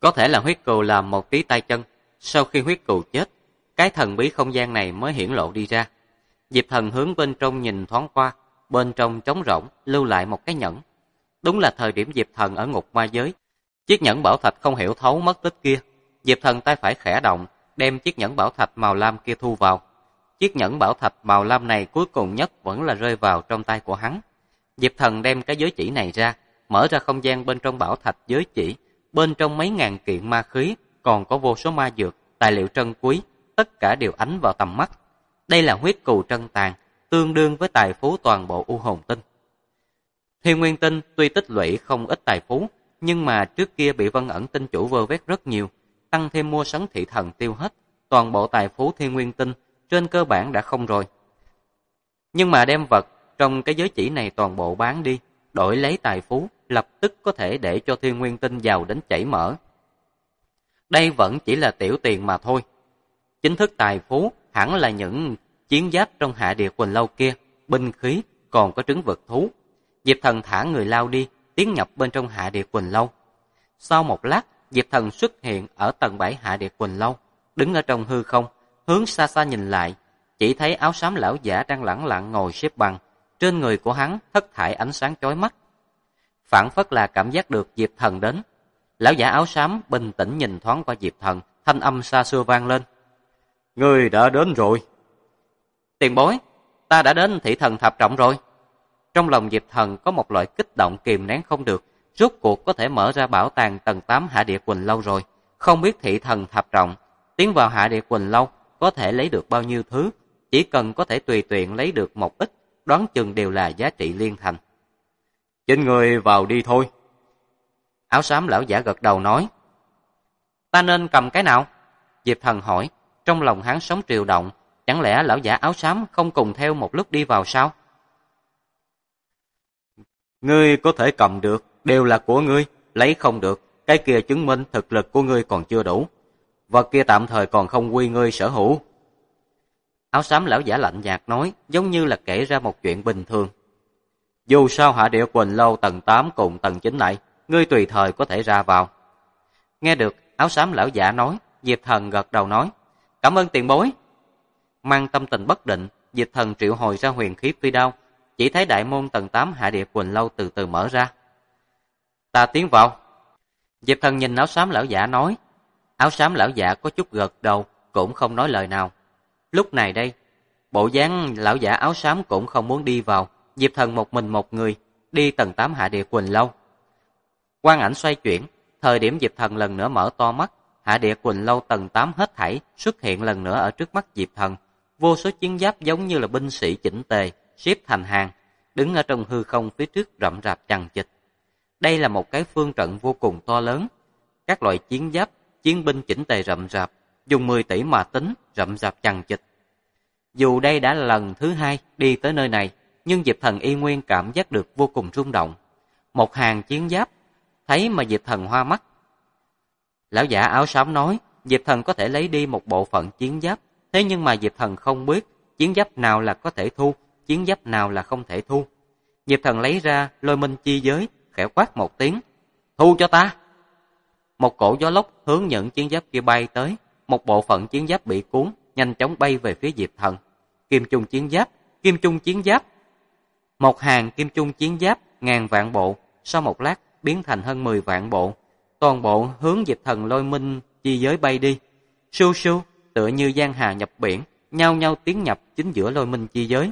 Có thể là huyết cừu làm một tí tay chân, sau khi huyết cừu chết, cái thần bí không gian này mới hiển lộ đi ra. Diệp Thần hướng bên trong nhìn thoáng qua, bên trong trống rỗng lưu lại một cái nhẫn. Đúng là thời điểm Diệp Thần ở ngục ma giới, chiếc nhẫn bảo thạch không hiểu thấu mất tích kia. Diệp Thần tay phải khẽ động, đem chiếc nhẫn bảo thạch màu lam kia thu vào. Chiếc nhẫn bảo thạch màu lam này cuối cùng nhất vẫn là rơi vào trong tay của hắn. Diệp Thần đem cái giới chỉ này ra, mở ra không gian bên trong bảo thạch giới chỉ, bên trong mấy ngàn kiện ma khí, còn có vô số ma dược, tài liệu trân quý, tất cả đều ánh vào tầm mắt. Đây là huyết cừu trân tàn, tương đương với tài phú toàn bộ U Hồn Tinh. Thiên Nguyên Tinh tuy tích lũy không ít tài phú, nhưng mà trước kia bị Vân Ẩn Tinh chủ vơ vét rất nhiều, tăng thêm mua sắm thị thần tiêu hết, toàn bộ tài phú Thiên Nguyên Tinh trên cơ bản đã không rồi. Nhưng mà đem vật trong cái giới chỉ này toàn bộ bán đi, đổi lấy tài phú, lập tức có thể để cho Thiên Nguyên Tinh giàu đến chảy mỡ. Đây vẫn chỉ là tiểu tiền mà thôi. Chính thức tài phú hẳn là những chiến giáp trong Hạ Địa Quỳnh Lâu kia, binh khí, còn có trứng vật thú. Diệp Thần thả người lao đi, tiến nhập bên trong Hạ Địa Quỳnh Lâu. Sau một lát, Diệp Thần xuất hiện ở tầng 7 Hạ Địa Quỳnh Lâu, đứng ở trong hư không, hướng xa xa nhìn lại, chỉ thấy áo xám lão giả đang lẳng lặng ngồi xếp bằng, trên người của hắn thất thải ánh sáng chói mắt. Phảng phất là cảm giác được Diệp Thần đến. Lão giả áo xám bình tĩnh nhìn thoáng qua Diệp Thần, thanh âm xa xưa vang lên. Ngươi đã đến rồi. Tiền bối, ta đã đến thị thần thập trọng rồi. Trong lòng Diệp Thần có một loại kích động kìm nén không được, rốt cuộc có thể mở ra bảo tàng tầng 8 Hạ Địa Quỳnh Lâu rồi. Không biết thị thần thập trọng, tiến vào Hạ Địa Quỳnh Lâu có thể lấy được bao nhiêu thứ, chỉ cần có thể tùy tiện lấy được một ít, đoán chừng đều là giá trị liên thành. Chính người vào đi thôi. Áo xám lão giả gật đầu nói. Ta nên cầm cái nào? Diệp Thần hỏi, trong lòng hắn sóng triều động, chẳng lẽ lão giả áo xám không cùng theo một lúc đi vào sao? Ngươi có thể cầm được, đều là của ngươi, lấy không được, cái kia chứng minh thực lực của ngươi còn chưa đủ. Vật kia tạm thời còn không quy ngươi sở hữu. Áo xám lão giả lạnh nhạt nói, giống như là kể ra một chuyện bình thường. Dù sao Hạ Địa Quỳnh Lâu tầng 8 cùng tầng 9 này, ngươi tùy thời có thể ra vào. Nghe được áo xám lão giả nói, Diệp Thần gật đầu nói, cảm ơn tiền bối. Mang tâm tình bất định, Diệp Thần triệu hồi ra huyền khí phi đao, chỉ thấy đại môn tầng 8 Hạ Địa Quỳnh Lâu từ từ mở ra. Ta tiến vào. Diệp Thần nhìn áo xám lão giả nói. Áo xám lão giả có chút gật đầu, cũng không nói lời nào. Lúc này đây, bộ dáng lão giả áo xám cũng không muốn đi vào. Diệp Thần một mình một người, đi tầng 8 Hạ Địa Quỳnh Lâu. Quang ảnh xoay chuyển, thời điểm Diệp Thần lần nữa mở to mắt, Hạ Địa Quỳnh Lâu tầng 8 hết thảy xuất hiện lần nữa ở trước mắt Diệp Thần. Vô số chiến giáp giống như là binh sĩ chỉnh tề, xếp thành hàng, đứng ở trong hư không phía trước rậm rạp chằng chịt. Đây là một cái phương trận vô cùng to lớn. Các loại chiến giáp, chiến binh chỉnh tề rậm rạp, dùng 10 tỷ mà tính, rậm rạp chằng chịt. Dù đây đã là lần thứ 2 đi tới nơi này, nhưng Diệp Thần y nguyên cảm giác được vô cùng rung động. Một hàng chiến giáp, thấy mà Diệp Thần hoa mắt. Lão giả áo xám nói, Diệp Thần có thể lấy đi một bộ phận chiến giáp, thế nhưng mà Diệp Thần không biết chiến giáp nào là có thể thu, chiến giáp nào là không thể thu. Diệp Thần lấy ra Lôi Minh Chi Giới, khẽ quát một tiếng, thu cho ta. Một cổ gió lốc hướng những chiến giáp kia bay tới, một bộ phận chiến giáp bị cuốn, nhanh chóng bay về phía Diệp Thần. Kim Chung chiến giáp, Kim Chung chiến giáp. Một hàng Kim Chung chiến giáp ngàn vạn bộ, sau một lát biến thành hơn 10 vạn bộ, toàn bộ hướng Diệp Thần Lôi Minh Chi Giới bay đi. Sưu sưu, tựa như giang hà nhập biển, nhau nhau tiến nhập chính giữa Lôi Minh Chi Giới.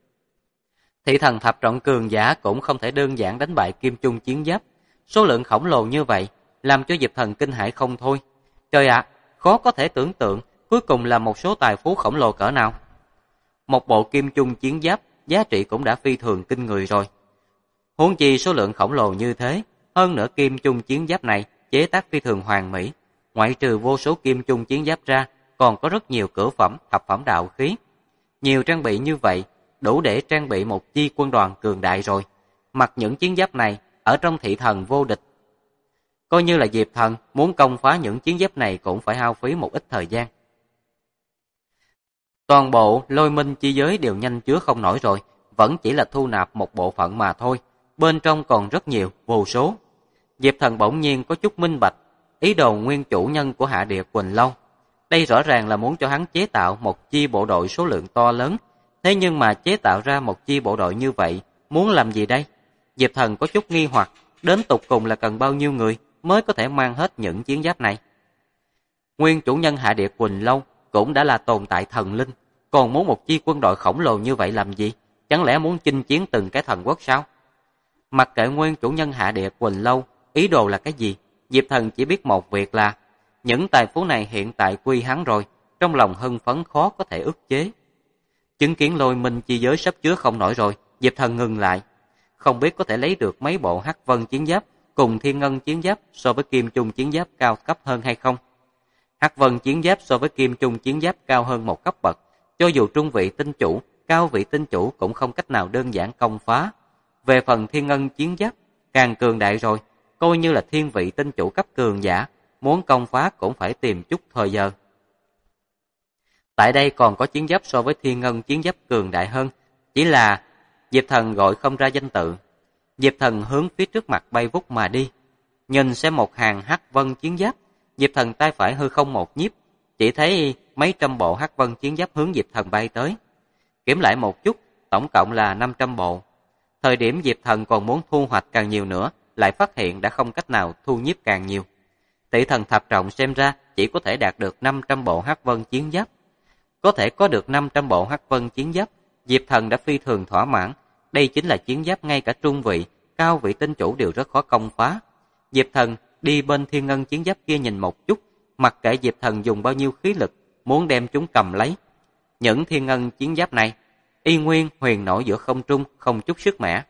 Thị thần thập trọng cường giả cũng không thể đơn giản đánh bại Kim Chung chiến giáp, số lượng khổng lồ như vậy làm cho Diệp Thần kinh hãi không thôi. Trời ạ, khó có thể tưởng tượng cuối cùng là một số tài phú khổng lồ cỡ nào. Một bộ Kim Chung chiến giáp giá trị cũng đã phi thường kinh người rồi. Huống chi số lượng khổng lồ như thế, hơn nữa Kim Chung chiến giáp này chế tác phi thường hoàn mỹ, ngoại trừ vô số Kim Chung chiến giáp ra, còn có rất nhiều cửu phẩm, thập phẩm đạo khí. Nhiều trang bị như vậy, đủ để trang bị một chi quân đoàn cường đại rồi. Mặc những chiến giáp này, ở trong thị thần vô địch. Coi như là Diệp Thần muốn công phá những chiến giáp này cũng phải hao phí một ít thời gian. Toàn bộ Lôi Minh Chi Giới đều nhanh chứa không nổi rồi, vẫn chỉ là thu nạp một bộ phận mà thôi. Bên trong còn rất nhiều, vô số. Diệp Thần bỗng nhiên có chút minh bạch, ý đồ nguyên chủ nhân của Hạ Địa Quỳnh Lâu. Đây rõ ràng là muốn cho hắn chế tạo một chi bộ đội số lượng to lớn. Thế nhưng mà chế tạo ra một chi bộ đội như vậy, muốn làm gì đây? Diệp Thần có chút nghi hoặc, đến tột cùng là cần bao nhiêu người mới có thể mang hết những chiến giáp này? Nguyên chủ nhân Hạ Địa Quỳnh Lâu cũng đã là tồn tại thần linh, còn muốn một chi quân đội khổng lồ như vậy làm gì? Chẳng lẽ muốn chinh chiến từng cái thần quốc sao? Mặc kệ nguyên chủ nhân Hạ Địa Quỳnh Lâu ý đồ là cái gì, Diệp Thần chỉ biết một việc là những tài phú này hiện tại quy hắn rồi, trong lòng hưng phấn khó có thể ức chế. Chứng kiến Lôi Minh chi giới sắp chứa không nổi rồi, Diệp Thần ngừng lại. Không biết có thể lấy được mấy bộ Hắc Vân chiến giáp cùng Thiên Ngân chiến giáp so với Kim Trung chiến giáp cao cấp hơn hay không? Hắc Vân chiến giáp so với Kim Trung chiến giáp cao hơn một cấp bậc, cho dù trung vị tinh chủ, cao vị tinh chủ cũng không cách nào đơn giản công phá. Về phần Thiên Ngân chiến giáp, càng cường đại rồi, coi như là thiên vị tinh chủ cấp cường giả, muốn công phá cũng phải tìm chút thời giờ. Tại đây còn có chiến giáp so với Thiên Ngân chiến giáp cường đại hơn, chỉ là Diệp Thần gọi không ra danh tự. Diệp Thần hướng phía trước mặt bay vút mà đi, nhìn xem một hàng Hắc Vân chiến giáp, Diệp Thần tay phải hư không một nhiếp, chỉ thấy mấy trăm bộ Hắc Vân chiến giáp hướng Diệp Thần bay tới. Kiểm lại một chút, tổng cộng là 500 bộ. Thời điểm Diệp Thần còn muốn thu hoạch càng nhiều nữa, lại phát hiện đã không cách nào thu nhiếp càng nhiều. Tỷ thần thập trọng xem ra chỉ có thể đạt được 500 bộ Hắc Vân chiến giáp. Có thể có được 500 bộ Hắc Vân chiến giáp, Diệp Thần đã phi thường thỏa mãn. Đây chính là chiến giáp ngay cả trung vị, cao vị tinh chủ đều rất khó công phá. Diệp Thần đi bên Thiên Ngân chiến giáp kia nhìn một chút, mặc kệ Diệp Thần dùng bao nhiêu khí lực, muốn đem chúng cầm lấy. Những Thiên Ngân chiến giáp này, y nguyên huyền nổi giữa không trung, không chút sức mẻ.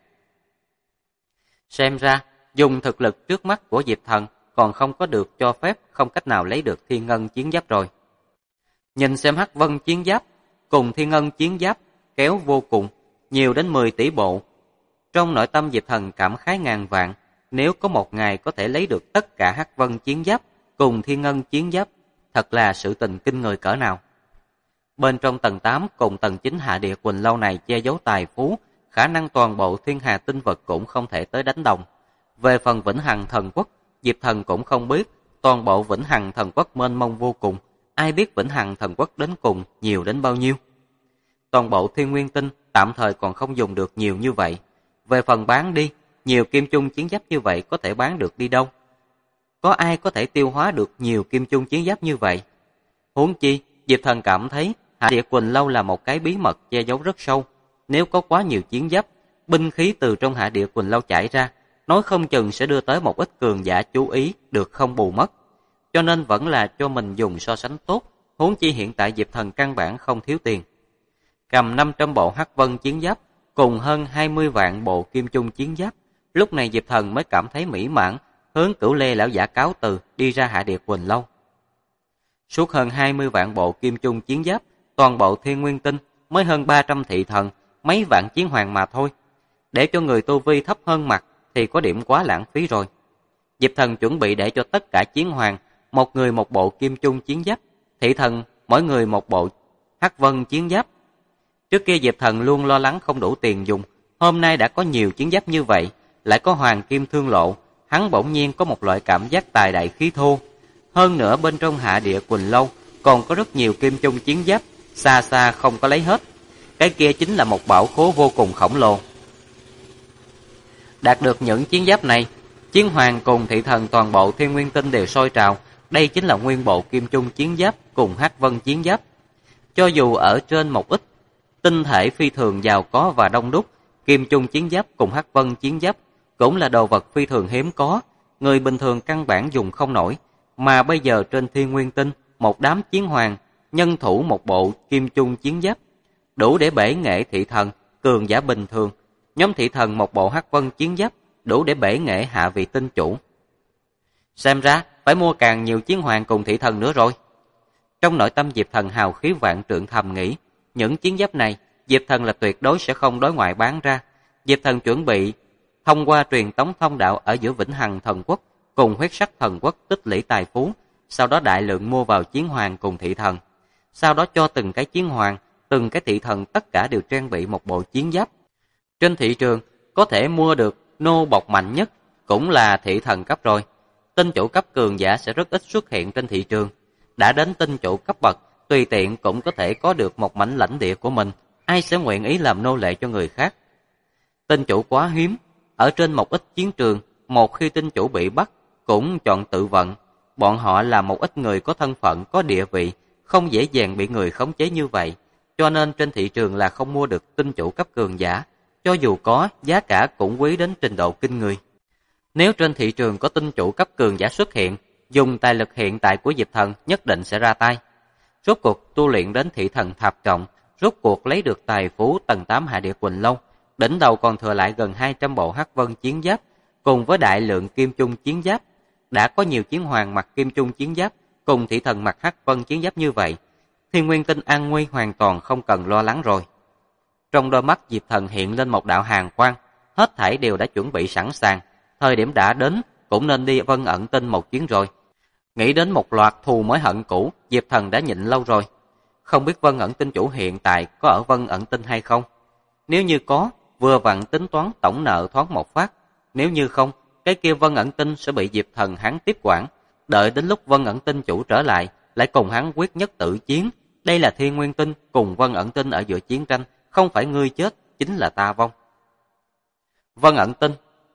Xem ra, dùng thực lực trước mắt của Diệp Thần còn không có được cho phép, không cách nào lấy được Thiên Ngân chiến giáp rồi. Nhìn xem Hắc Vân chiến giáp cùng Thiên Ngân chiến giáp kéo vô cùng, nhiều đến 10 tỷ bộ. Trong nội tâm Diệp Thần cảm khái ngàn vạn, nếu có một ngày có thể lấy được tất cả Hắc Vân chiến giáp cùng Thiên Ngân chiến giáp, thật là sự tình kinh người cỡ nào. Bên trong tầng 8 cùng tầng 9 Hạ Địa Quỳnh Lâu này che giấu tài phú, khả năng toàn bộ thiên hà tinh vật cũng không thể tới đánh đồng. Về phần Vĩnh Hằng Thần Quốc, Diệp Thần cũng không biết, toàn bộ Vĩnh Hằng Thần Quốc mênh mông vô cùng, ai biết Vĩnh Hằng Thần Quốc đến cùng nhiều đến bao nhiêu. Toàn bộ Thiên Nguyên Tinh tạm thời còn không dùng được nhiều như vậy. Về phần bán đi, nhiều kim chung chiến giáp như vậy có thể bán được đi đâu? Có ai có thể tiêu hóa được nhiều kim chung chiến giáp như vậy? Huống chi, Diệp Thần cảm thấy Hạ Địa Quỳnh Lâu là một cái bí mật che giấu rất sâu. Nếu có quá nhiều chiến giáp, binh khí từ trong Hạ Địa Quỳnh Lâu chảy ra, nói không chừng sẽ đưa tới một ít cường giả chú ý, được không bù mất. Cho nên vẫn là cho mình dùng so sánh tốt, huống chi hiện tại Diệp Thần căn bản không thiếu tiền. Cầm 500 bộ Hắc Vân chiến giáp, cùng hơn 20 vạn bộ Kim Chung chiến giáp, lúc này Diệp Thần mới cảm thấy mỹ mãn, hướng Cửu Lê lão giả cáo từ, đi ra Hạ Địa Quỳnh Lâu. Suốt hơn 20 vạn bộ Kim Chung chiến giáp, toàn bộ Thiên Nguyên Tinh mới hơn 300 thị thần, mấy vạn chiến hoàng mà thôi. Để cho người tu vi thấp hơn mặt thì có điểm quá lãng phí rồi. Diệp Thần chuẩn bị để cho tất cả chiến hoàng, một người một bộ Kim Chung chiến giáp, thị thần mỗi người một bộ Hắc Vân chiến giáp. Trước kia Diệp Thần luôn lo lắng không đủ tiền dùng, hôm nay đã có nhiều chiến giáp như vậy, lại có hoàng kim thương lộ, hắn bỗng nhiên có một loại cảm giác tài đại khí thô. Hơn nữa bên trong Hạ Địa Quỳnh Lâu còn có rất nhiều Kim Chung chiến giáp, xa xa không có lấy hết. Cái kia chính là một bảo khố vô cùng khổng lồ. Đạt được những chiến giáp này, chiến hoàng cùng thị thần toàn bộ Thiên Nguyên Tinh đều sôi trào. Đây chính là nguyên bộ Kim Chung chiến giáp cùng Hắc Vân chiến giáp. Cho dù ở trên một ít tinh thể phi thường giàu có và đông đúc, Kim Chung chiến giáp cùng Hắc Vân chiến giáp cũng là đồ vật phi thường hiếm có, người bình thường căn bản dùng không nổi. Mà bây giờ trên Thiên Nguyên Tinh, một đám chiến hoàng, nhân thủ một bộ Kim Chung chiến giáp, đủ để bể nghệ thị thần, cường giả bình thường. Nhóm thị thần một bộ Hắc Vân chiến giáp, đủ để bể nghệ hạ vị tinh chủ. Xem ra, phải mua càng nhiều chiến hoàng cùng thị thần nữa rồi. Trong nội tâm Diệp Thần hào khí vạn trượng thầm nghĩ, những chiến giáp này, Diệp Thần là tuyệt đối sẽ không đối ngoại bán ra. Diệp Thần chuẩn bị thông qua truyền tống thông đạo ở giữa Vĩnh Hằng Thần Quốc cùng Huyết Sắc Thần Quốc tích lũy tài phú, sau đó đại lượng mua vào chiến hoàng cùng thị thần. Sau đó cho từng cái chiến hoàng, từng cái thị thần tất cả đều trang bị một bộ chiến giáp. Trên thị trường có thể mua được nô bộc mạnh nhất cũng là thị thần cấp rồi. Tinh chủ cấp cường giả sẽ rất ít xuất hiện trên thị trường. Đã đến tinh chủ cấp bậc, tùy tiện cũng có thể có được một mảnh lãnh địa của mình, ai sẽ nguyện ý làm nô lệ cho người khác. Tinh chủ quá hiếm, ở trên một ít chiến trường, một khi tinh chủ bị bắt, cũng chọn tự vận. Bọn họ là một ít người có thân phận, có địa vị, không dễ dàng bị người khống chế như vậy, cho nên trên thị trường là không mua được tinh chủ cấp cường giả, cho dù có, giá cả cũng quý đến trình độ kinh người. Nếu trên thị trường có tinh chủ cấp cường giả xuất hiện, dùng tài lực hiện tại của Diệp Thần nhất định sẽ ra tay. Rốt cuộc tu luyện đến thị thần thập trọng, rốt cuộc lấy được tài phú tầng 8 Hạ Địa Quỳnh Lâu, đỉnh đầu còn thừa lại gần 200 bộ hắc vân chiến giáp, cùng với đại lượng kim chung chiến giáp. Đã có nhiều chiến hoàng mặc kim chung chiến giáp, cùng thị thần mặc hắc vân chiến giáp như vậy, Thiên Nguyên Tinh an nguy hoàn toàn không cần lo lắng rồi. Trong đôi mắt Diệp Thần hiện lên một đạo hàn quang, hết thảy đều đã chuẩn bị sẵn sàng, thời điểm đã đến, cũng nên đi Vân Ẩn Tinh một chuyến rồi. Nghĩ đến một loạt thù mối hận cũ, Diệp Thần đã nhịn lâu rồi. Không biết Vân Ẩn Tinh chủ hiện tại có ở Vân Ẩn Tinh hay không? Nếu như có, vừa vặn tính toán tổng nợ thoáng một phát. Nếu như không, cái kia Vân Ẩn Tinh sẽ bị Diệp Thần hắn tiếp quản. Đợi đến lúc Vân Ẩn Tinh chủ trở lại, lại cùng hắn quyết nhất tử chiến. Đây là Thiên Nguyên Tinh cùng Vân Ẩn Tinh ở giữa chiến tranh, không phải ngươi chết, chính là ta vong. Vân Ẩn Tinh.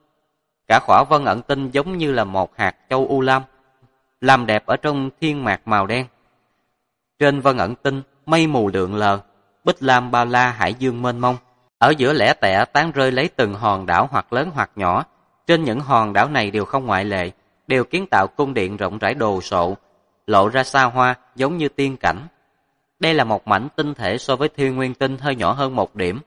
Cả khỏa Vân Ẩn Tinh giống như là một hạt châu u lam, làm đẹp ở trong thiên mạc màu đen. Trên Vân Ẩn Tinh, mây mù lượn lờ, bích lam bao la hải dương mênh mông. Ở giữa lẻ tẻ tán rơi lấy từng hòn đảo hoặc lớn hoặc nhỏ. Trên những hòn đảo này đều không ngoại lệ, đều kiến tạo cung điện rộng rãi đồ sộ, lộ ra xa hoa giống như tiên cảnh. Đây là một mảnh tinh thể so với Thiên Nguyên Tinh hơi nhỏ hơn một điểm,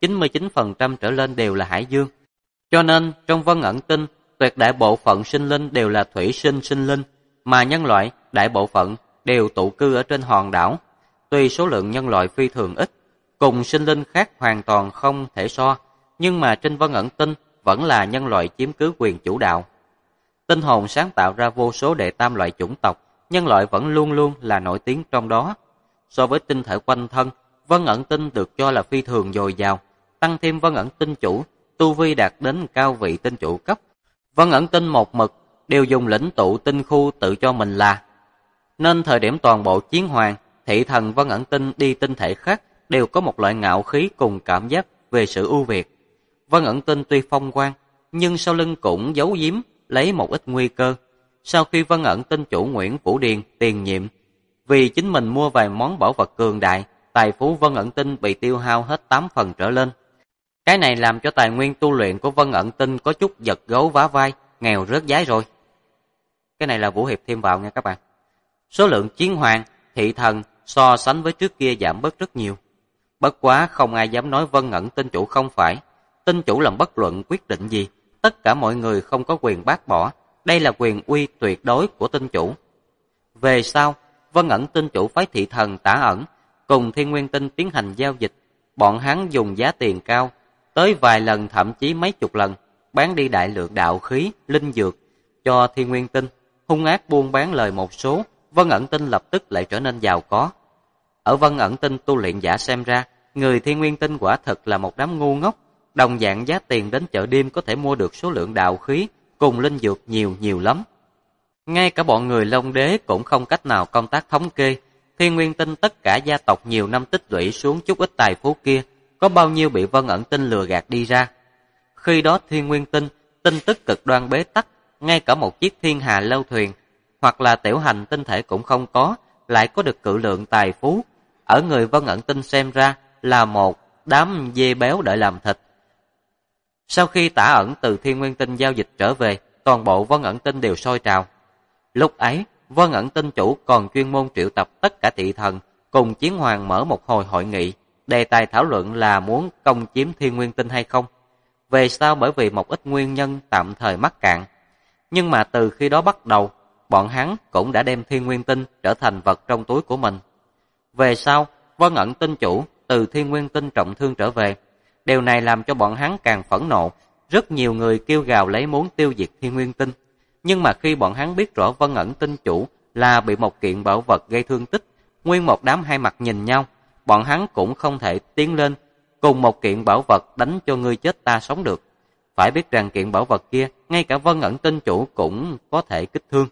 99% trở lên đều là hải dương. Cho nên trong Vân Ẩn Tinh, tuyệt đại bộ phận sinh linh đều là thủy sinh sinh linh, mà nhân loại đại bộ phận đều tụ cư ở trên hòn đảo. Tuy số lượng nhân loại phi thường ít, cùng sinh linh khác hoàn toàn không thể so, nhưng mà trên Vân Ẩn Tinh vẫn là nhân loại chiếm cứ quyền chủ đạo. Tinh hồn sáng tạo ra vô số đệ tam loại chủng tộc, nhân loại vẫn luôn luôn là nổi tiếng trong đó. So với tinh thể quanh thân, Vân Ẩn Tinh được cho là phi thường dồi dào, tăng thêm Vân Ẩn Tinh chủ, tu vi đạt đến cao vị tinh chủ cấp. Vân Ẩn Tinh một mực đều dùng lĩnh tụ tinh khu tự cho mình là. Nên thời điểm toàn bộ chiến hoàng, thị thần Vân Ẩn Tinh đi tinh thể khác đều có một loại ngạo khí cùng cảm giác về sự ưu việt. Vân Ẩn Tinh tuy phong quang, nhưng sau lưng cũng giấu giếm lấy một ít nguy cơ. Sau khi Vân Ẩn Tinh chủ Nguyễn Vũ Điền tiền nhiệm, vì chính mình mua vài món bảo vật cường đại, tài phú Vân Ẩn Tinh bị tiêu hao hết 8 phần trở lên. Cái này làm cho tài nguyên tu luyện của Vân Ẩn Tinh có chút giật gấu vá vai, nghèo rớt giá rồi. Cái này là Vũ Hiệp thêm vào nha các bạn. Số lượng chiến hoàng, thị thần so sánh với trước kia giảm bớt rất nhiều. Bất quá không ai dám nói Vân Ẩn Tinh chủ không phải. Tinh chủ làm bất luận quyết định gì, tất cả mọi người không có quyền bác bỏ. Đây là quyền uy tuyệt đối của tinh chủ. Về sau, Vân Ẩn Tinh chủ phái thị thần Tả Ẩn cùng Thiên Nguyên Tinh tiến hành giao dịch. Bọn hắn dùng giá tiền cao, tới vài lần thậm chí mấy chục lần, bán đi đại lượng đạo khí, linh dược cho Thiên Nguyên Tinh, hung ác buôn bán lời một số. Vân Ẩn Tinh lập tức lại trở nên giàu có. Ở Vân Ẩn Tinh tu luyện giả xem ra, người Thiên Nguyên Tinh quả thật là một đám ngu ngốc. Đồng dạng giá tiền đến chợ đêm có thể mua được số lượng đạo khí cùng linh dược nhiều lắm. Ngay cả bọn người Long Đế cũng không cách nào công tác thống kê. Thiên Nguyên Tinh tất cả gia tộc nhiều năm tích lũy xuống chút ít tài phú kia, có bao nhiêu bị Vân Ẩn Tinh lừa gạt đi ra. Khi đó Thiên Nguyên Tinh, tin tức cực đoan bế tắc, ngay cả một chiếc thiên hà lâu thuyền, hoặc là tiểu hành tinh thể cũng không có, lại có được cự lượng tài phú. Ở người Vân Ẩn Tinh xem ra là một đám dê béo đợi làm thịt. Sau khi Tả Ẩn từ Thiên Nguyên Tinh giao dịch trở về, toàn bộ Vân Ẩn Tinh đều sôi trào. Lúc ấy, Vân Ẩn Tinh chủ còn chuyên môn triệu tập tất cả thị thần, cùng chiến hoàng mở một hồi hội nghị. Đề tài thảo luận là muốn công chiếm Thiên Nguyên Tinh hay không. Về sau bởi vì một ít nguyên nhân tạm thời mắc cạn. Nhưng mà từ khi đó bắt đầu, bọn hắn cũng đã đem Thiên Nguyên Tinh trở thành vật trong túi của mình. Về sau, Vân Ẩn Tinh chủ từ Thiên Nguyên Tinh trọng thương trở về. Điều này làm cho bọn hắn càng phẫn nộ. Rất nhiều người kêu gào lấy muốn tiêu diệt Thiên Nguyên Tinh. Nhưng mà khi bọn hắn biết rõ Vân Ẩn Tinh chủ là bị một kiện bảo vật gây thương tích, nguyên một đám hai mặt nhìn nhau, bọn hắn cũng không thể tiến lên cùng một kiện bảo vật đánh cho ngươi chết ta sống được. phải biết rằng kiện bảo vật kia, ngay cả Vân Ẩn Tinh Chủ cũng có thể kích thương.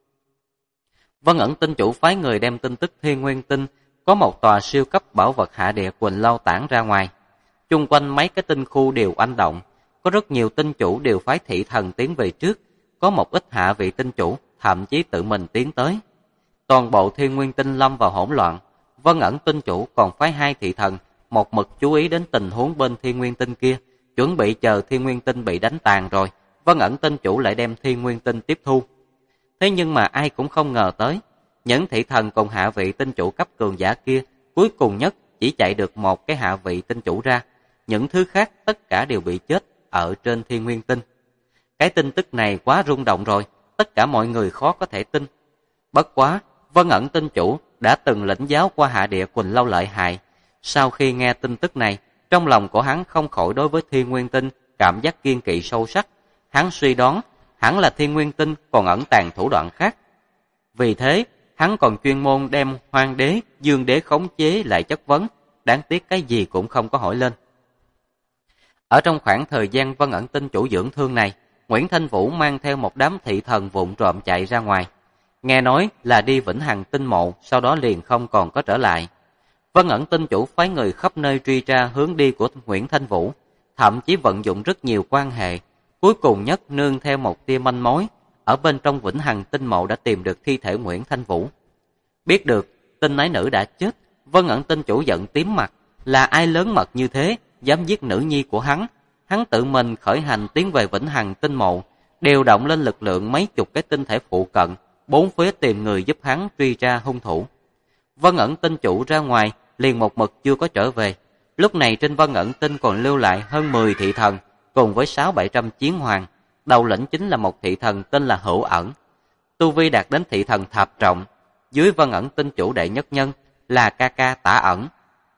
Vân Ẩn Tinh Chủ phái người đem tin tức Thiên Nguyên Tinh có một tòa siêu cấp bảo vật hạ địa Quỳnh Lâu tản ra ngoài. Chung quanh mấy cái tinh khu đều oanh động, có rất nhiều tinh chủ đều phái thị thần tiến về trước, có một ít hạ vị tinh chủ thậm chí tự mình tiến tới. Toàn bộ Thiên Nguyên Tinh lâm vào hỗn loạn. Vân Ẩn Tinh Chủ còn phái 2 thị thần một mực chú ý đến tình huống bên Thiên Nguyên Tinh kia, chuẩn bị chờ Thiên Nguyên Tinh bị đánh tàn rồi, Vân Ẩn Tinh Chủ lại đem Thiên Nguyên Tinh tiếp thu. Thế nhưng mà ai cũng không ngờ tới, những thị thần cùng hạ vị tinh chủ cấp cường giả kia, cuối cùng nhất chỉ chạy được một cái hạ vị tinh chủ ra, những thứ khác tất cả đều bị chết ở trên Thiên Nguyên Tinh. Cái tin tức này quá rung động rồi, tất cả mọi người khó có thể tin. Bất quá, Vân Ẩn Tinh Chủ đã từng lĩnh giáo qua hạ địa Quỳnh Lâu lợi hại. Sau khi nghe tin tức này, trong lòng của hắn không khỏi đối với Thiên Nguyên Tinh cảm giác kiên kỵ sâu sắc. Hắn suy đoán, hẳn là Thiên Nguyên Tinh còn ẩn tàng thủ đoạn khác. Vì thế, hắn còn chuyên môn đem Hoang Đế, Dương Đế khống chế lại chất vấn, đáng tiếc cái gì cũng không có hỏi lên. Ở trong khoảng thời gian Vân Ẩn Tinh Chủ dưỡng thương này, Nguyễn Thanh Vũ mang theo một đám thị thần vụng trộm chạy ra ngoài. Nghe nói là đi Vĩnh Hằng Tinh Mộ, sau đó liền không còn có trở lại. Vân Ẩn Tinh Chủ phái người khắp nơi truy tra hướng đi của Nguyễn Thanh Vũ, thậm chí vận dụng rất nhiều quan hệ. Cuối cùng nhất nương theo một tia manh mối, ở bên trong Vĩnh Hằng Tinh Mộ đã tìm được thi thể Nguyễn Thanh Vũ. Biết được tinh ái nữ đã chết, Vân Ẩn Tinh Chủ giận tím mặt, là ai lớn mật như thế, dám giết nữ nhi của hắn. Hắn tự mình khởi hành tiến về Vĩnh Hằng Tinh Mộ, điều động lên lực lượng mấy chục cái tinh thể phụ cận, bốn phía tìm người giúp hắn truy tra hung thủ. Vân Ẩn Tinh Chủ ra ngoài, liền một mực chưa có trở về. Lúc này trên Vân Ẩn Tinh còn lưu lại hơn 10 thị thần, cùng với 600-700 chiến hoàng. Đầu lĩnh chính là một thị thần tên là Hữu Ẩn. Tu vi đạt đến thị thần thập trọng, dưới Vân Ẩn Tinh Chủ đệ nhất nhân là ca ca Tả Ẩn.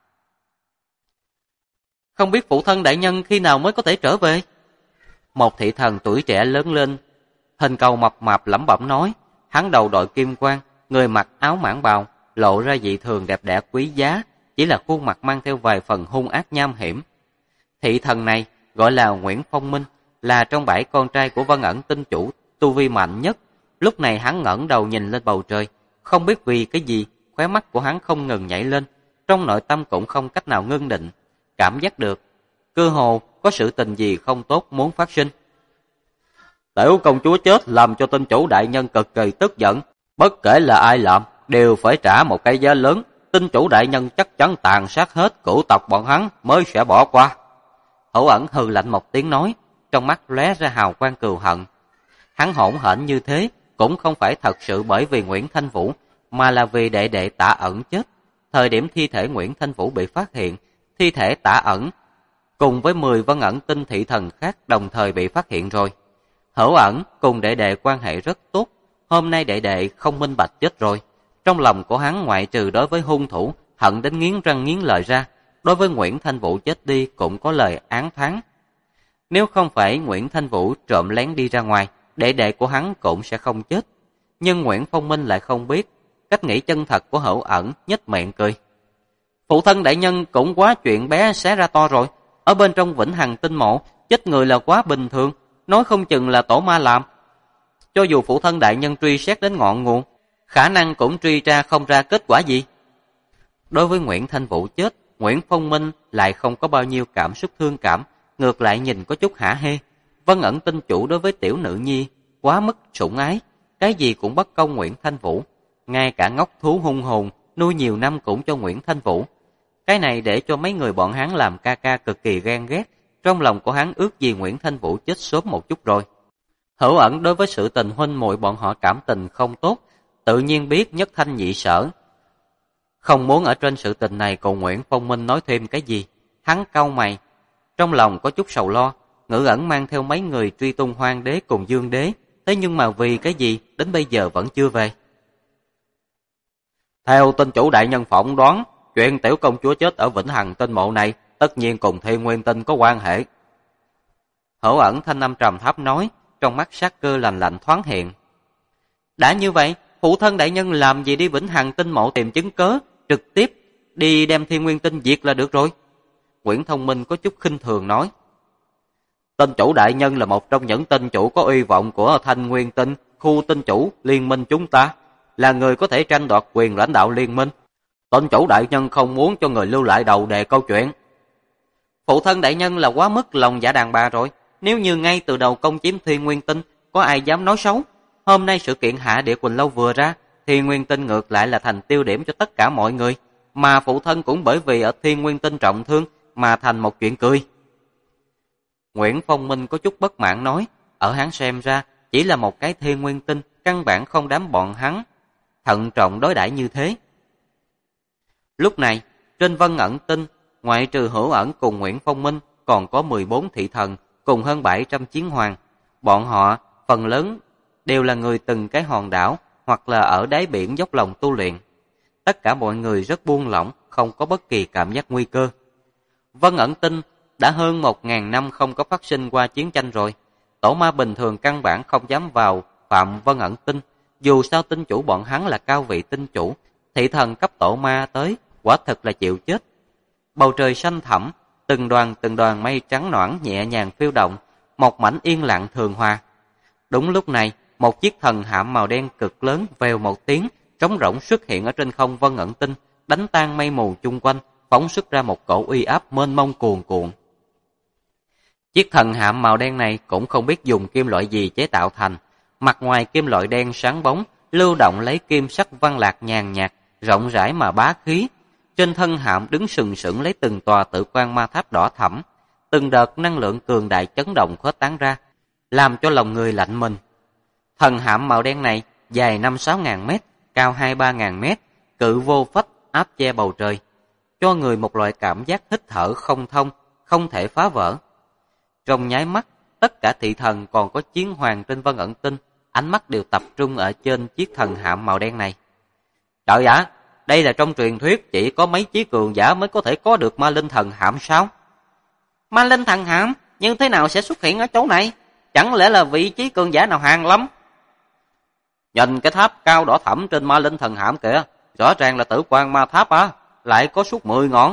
Không biết phụ thân đại nhân khi nào mới có thể trở về? Một thị thần tuổi trẻ lớn lên, hình cầu mập mạp lẩm bẩm nói, hắn đầu đội kim quan, người mặc áo mãng bào, lộ ra dị thường đẹp đẽ quý giá, chỉ là khuôn mặt mang theo vài phần hung ác nham hiểm. Thị thần này gọi là Nguyễn Phong Minh, là trong 7 con trai của Vân Ẩn Tinh Chủ, tu vi mạnh nhất. Lúc này hắn ngẩng đầu nhìn lên bầu trời, không biết vì cái gì, khóe mắt của hắn không ngừng nhảy lên, trong nội tâm cũng không cách nào ngưng định, cảm giác được cơ hồ có sự tình gì không tốt muốn phát sinh. Tiểu công chúa chết làm cho Tinh Chủ đại nhân cực kỳ tức giận, bất kể là ai làm đều phải trả một cái giá lớn. Tinh Chủ đại nhân chắc chắn tàn sát hết cửu tộc bọn hắn mới sẽ bỏ qua. Hữu Ẩn hừ lạnh một tiếng nói, trong mắt lóe ra hào quang cừu hận. Hắn hỗn hển như thế cũng không phải thật sự bởi vì Nguyễn Thanh Vũ, mà là vì đệ đệ Tả Ẩn chết. Thời điểm thi thể Nguyễn Thanh Vũ bị phát hiện, thi thể Tả Ẩn cùng với 10 Vân Ẩn Tinh thị thần khác đồng thời bị phát hiện rồi. Hữu Ẩn cùng đệ đệ quan hệ rất tốt, hôm nay đệ đệ không minh bạch chết rồi. Trong lòng của hắn ngoại trừ đối với hung thủ hận đến nghiến răng nghiến lợi ra, đối với Nguyễn Thanh Vũ chết đi cũng có lời án thán. Nếu không phải Nguyễn Thanh Vũ trộm lén đi ra ngoài, đệ đệ của hắn cũng sẽ không chết. Nhưng Nguyễn Phong Minh lại không biết, cách nghĩ chân thật của Hữu Ẩn nhếch miệng cười. Phụ thân đại nhân cũng quá chuyện bé xé ra to rồi, ở bên trong Vĩnh Hằng Tinh Mộ, chết người là quá bình thường, nói không chừng là tổ ma làm. Cho dù phụ thân đại nhân truy xét đến ngọn nguồn, khả năng cũng truy tra không ra kết quả gì. Đối với Nguyễn Thanh Vũ chết, Nguyễn Phong Minh lại không có bao nhiêu cảm xúc thương cảm, ngược lại nhìn có chút hả hê. Vân Ẩn Tinh Chủ đối với tiểu nữ nhi quá mức sủng ái, cái gì cũng bất công Nguyễn Thanh Vũ, ngay cả ngốc thú hung hồn nuôi nhiều năm cũng cho Nguyễn Thanh Vũ. Cái này để cho mấy người bọn hắn làm ca ca cực kỳ ghen ghét, trong lòng của hắn ước gì Nguyễn Thanh Vũ chết sớm một chút rồi. Hữu Ẩn đối với sự tình huynh muội bọn họ cảm tình không tốt, tự nhiên biết nhất thanh nhị sở, không muốn ở trên sự tình này cùng Nguyễn Phong Minh nói thêm cái gì. Hắn cau mày, trong lòng có chút sầu lo. Ngữ Ẩn mang theo mấy người truy tung Hoang Đế cùng Dương Đế, thế nhưng mà vì cái gì đến bây giờ vẫn chưa về. Theo Tinh Chủ đại nhân phỏng đoán, chuyện tiểu công chúa chết ở Vĩnh Hằng Tinh Mộ này tất nhiên cùng Thiên Nguyên Tinh có quan hệ. Hữu Ẩn thanh âm trầm thấp nói, trong mắt sát cơ lạnh lạnh thoáng hiện. Đã như vậy, phụ thân đại nhân làm gì đi Vĩnh Hằng Tinh Mộ tìm chứng cớ, trực tiếp đi đem Thiên Nguyên Tinh diệt là được rồi. Nguyễn Thông Minh có chút khinh thường nói. Tinh chủ đại nhân là một trong những tinh chủ có uy vọng của Thanh Nguyên Tinh, khu tinh chủ liên minh chúng ta, là người có thể tranh đoạt quyền lãnh đạo liên minh. Tinh chủ đại nhân không muốn cho người lưu lại đầu đề câu chuyện. Phụ thân đại nhân là quá mức lòng dạ đàn bà rồi. Nếu như ngay từ đầu công chiếm Thiên Nguyên Tinh, có ai dám nói xấu? Hôm nay sự kiện Hạ Địa Quỳnh Lâu vừa ra, Thiên Nguyên Tinh ngược lại là thành tiêu điểm cho tất cả mọi người, mà phụ thân cũng bởi vì ở Thiên Nguyên Tinh trọng thương mà thành một chuyện cười. Nguyễn Phong Minh có chút bất mãn nói, ở hắn xem ra chỉ là một cái Thiên Nguyên Tinh, căn bản không đám bọn hắn thận trọng đối đãi như thế. Lúc này, trên Vân Ẩn Tinh, ngoại trừ Hữu Ẩn cùng Nguyễn Phong Minh, còn có 14 thị thần cùng hơn 700 chiến hoàng. Bọn họ phần lớn đều là người từng cái hòn đảo hoặc là ở đáy biển dốc lòng tu luyện. Tất cả mọi người rất buông lỏng, không có bất kỳ cảm giác nguy cơ. Vân Ẩn Tinh đã hơn 1000 năm không có phát sinh qua chiến tranh rồi. Tổ ma bình thường căn bản không dám vào phạm Vân Ẩn Tinh. Dù sao tinh chủ bọn hắn là cao vị tinh chủ, thị thần cấp tổ ma tới, quả thật là chịu chết. Bầu trời xanh thẳm, từng đoàn mây trắng nõn nhẹ nhàng phiêu động, một mảnh yên lặng thường hòa. Đúng lúc này, một chiếc thần hạm màu đen cực lớn vèo một tiếng, trống rỗng xuất hiện ở trên không Vân Ẩn Tinh, đánh tan mây mù chung quanh, phóng xuất ra một cổ uy áp mênh mông cuồn cuộn. Chiếc thần hạm màu đen này cũng không biết dùng kim loại gì chế tạo thành, mặt ngoài kim loại đen sáng bóng, lưu động lấy kim sắc văn lạc nhàn nhạt, rộng rãi mà bá khí. Trên thân hạm đứng sừng sững lấy từng tòa tự quan ma tháp đỏ thẫm, từng đợt năng lượng cường đại chấn động khuếch tán ra, làm cho lòng người lạnh mình. Thần hạm màu đen này dài 5-6 ngàn mét, cao 2-3 ngàn mét, cự vô phách áp che bầu trời, cho người một loại cảm giác hít thở không thông, không thể phá vỡ. Trong nháy mắt, tất cả thị thần còn có chiến hoàng trên Vân Ẩn Tinh, ánh mắt đều tập trung ở trên chiếc thần hạm màu đen này. Trời ạ, đây là trong truyền thuyết chỉ có mấy chí cường giả mới có thể có được ma linh thần hạm sao? Ma linh thần hạm như thế nào sẽ xuất hiện ở chỗ này? Chẳng lẽ là vị trí cường giả nào hàng lắm? Nhìn cái tháp cao đỏ thẫm trên ma linh thần hạm kìa, rõ ràng là tử quan ma tháp á, lại có suốt 10 ngọn.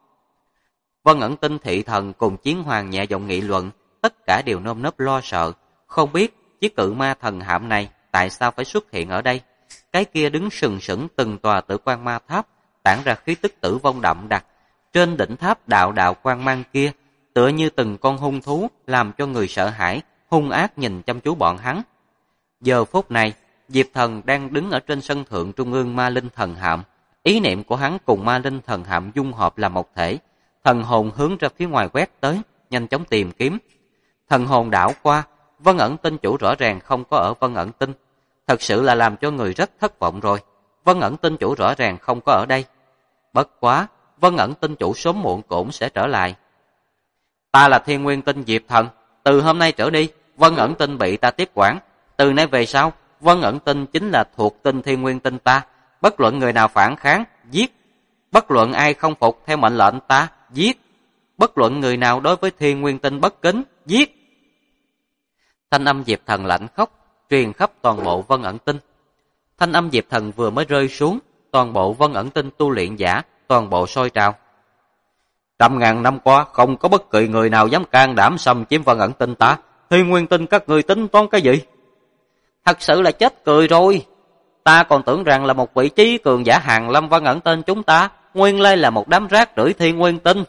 Vân Ẩn Tinh thị thần cùng chiến hoàng nhẹ giọng nghị luận, tất cả đều nơm nớp lo sợ, không biết chiếc cự ma thần hạm này tại sao phải xuất hiện ở đây. Cái kia đứng sừng sững từng tòa tử quan ma tháp, tản ra khí tức tử vong đậm đặc. Trên đỉnh tháp đạo đạo quang mang kia, tựa như từng con hung thú, làm cho người sợ hãi, hung ác nhìn chăm chú bọn hắn. Giờ phút này, Diệp Thần đang đứng ở trên sân thượng trung ương ma linh thần hạm. Ý niệm của hắn cùng ma linh thần hạm dung hợp là một thể. Thần hồn hướng ra phía ngoài quét tới, nhanh chóng tìm kiếm. Thần hồn đảo qua, Vân Ẩn Tinh chủ rõ ràng không có ở Vân Ẩn Tinh. Thật sự là làm cho người rất thất vọng rồi. Vân Ẩn Tinh chủ rõ ràng không có ở đây. Bất quá, Vân Ẩn Tinh chủ sớm muộn cũng sẽ trở lại. Ta là Thiên Nguyên Tinh Diệp Thần, từ hôm nay trở đi, Vân Ẩn Tinh bị ta tiếp quản. Từ nay về sau, Vân Ẩn Tinh chính là thuộc tinh Thiên Nguyên Tinh ta. Bất luận người nào phản kháng, giết. Bất luận ai không phục theo mệnh lệnh ta, giết. Bất luận người nào đối với Thiên Nguyên Tinh bất kính, giết. Thanh âm Diệp Thần lạnh khóc, truyền khắp toàn bộ Vân Ẩn Tinh. Thanh âm Diệp Thần vừa mới rơi xuống, toàn bộ Vân Ẩn Tinh tu luyện giả, toàn bộ sôi trào. 100.000 năm qua, không có bất kỳ người nào dám can đảm xâm chiếm Vân Ẩn Tinh ta. Thiên Nguyên Tinh các người tính toán cái gì? Thật sự là chết cười rồi. Ta còn tưởng rằng là một vị trí cường giả hàng lâm Vân Ẩn Tinh chúng ta, nguyên lai là một đám rác rưởi Thiên Nguyên Tinh.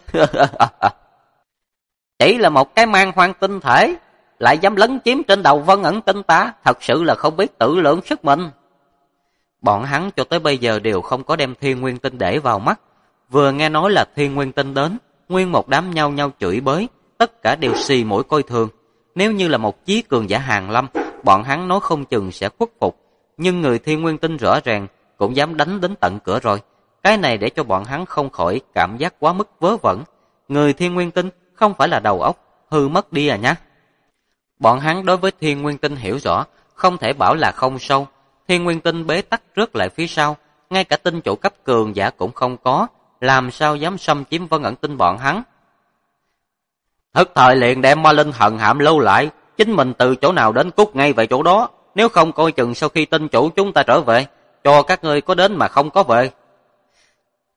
Chỉ là một cái mang hoang tinh thể, lại dám lấn chiếm trên đầu Vân Ẩn Tinh ta, thật sự là không biết tự lượng sức mình. Bọn hắn cho tới bây giờ đều không có đem Thiên Nguyên Tinh để vào mắt. Vừa nghe nói là Thiên Nguyên Tinh đến, nguyên một đám nhau nhau chửi bới, tất cả đều xì mũi coi thường. Nếu như là một chí cường giả hàng lâm, bọn hắn nói không chừng sẽ khuất phục. Nhưng người Thiên Nguyên Tinh rõ ràng cũng dám đánh đến tận cửa rồi. Cái này để cho bọn hắn không khỏi cảm giác quá mức vớ vẩn. Người Thiên Nguyên Tinh không phải là đầu óc hư mất đi à nhá. Bọn hắn đối với Thiên Nguyên Tinh hiểu rõ, không thể bảo là không sâu. Thiên Nguyên Tinh bế tắc rớt lại phía sau, ngay cả tinh chủ cấp cường giả cũng không có, làm sao dám xâm chiếm Vân Ẩn Tinh bọn hắn. Thức thời liền đem ma linh thần hạm lưu lại, chính mình từ chỗ nào đến cút ngay về chỗ đó, nếu không coi chừng sau khi tinh chủ chúng ta trở về, cho các ngươi có đến mà không có về.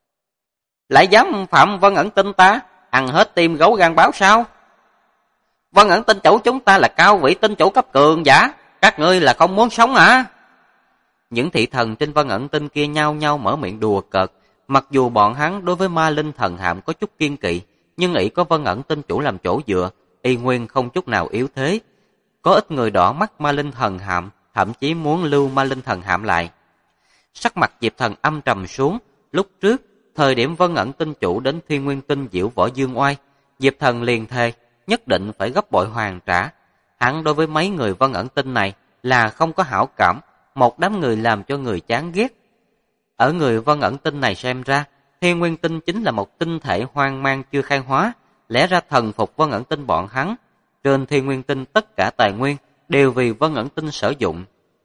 Lại dám phạm Vân Ẩn Tinh ta, ăn hết tim gấu gan báo sao? Vân ẩn tinh chủ chúng ta là cao vị tinh chủ cấp cường giả, các ngươi là không muốn sống hả? Những thị thần trên Vân ẩn tinh kia nhao nhao mở miệng đùa cợt, mặc dù bọn hắn đối với ma linh thần hạm có chút kiên kỵ, nhưng ỷ có Vân ẩn tinh chủ làm chỗ dựa, y nguyên không chút nào yếu thế. Có ít người đỏ mắt ma linh thần hạm, thậm chí muốn lưu ma linh thần hạm lại. Sắc mặt Diệp Thần âm trầm xuống, lúc trước, thời điểm Vân ẩn tinh chủ đến Thiên Nguyên tinh diễu võ dương oai, Diệp Thần liền thề, nhất định phải gấp bội hoàn trả. Hắn đối với mấy người Vân ẩn tinh này là không có hảo cảm, một đám người làm cho người chán ghét. Ở người Vân ẩn tinh này xem ra, Thiên Nguyên tinh chính là một tinh thể hoang mang chưa khai hóa, lẽ ra thần phục Vân ẩn tinh bọn hắn. Trên Thiên Nguyên tinh tất cả tài nguyên đều vì Vân ẩn tinh sử dụng.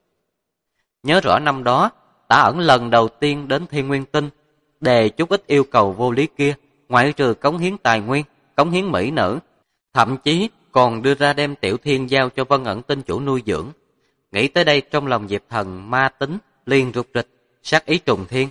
Nhớ rõ năm đó, Tả Ẩn lần đầu tiên đến Thiên Nguyên tinh, đề chút ít yêu cầu vô lý kia, ngoại trừ cống hiến tài nguyên, cống hiến mỹ nữ, thậm chí còn đưa ra đem Tiểu Thiên giao cho Vân ẩn tinh chủ nuôi dưỡng. Nghĩ tới đây trong lòng Diệp Thần ma tính liền rụt rịch, sát ý trùng thiên.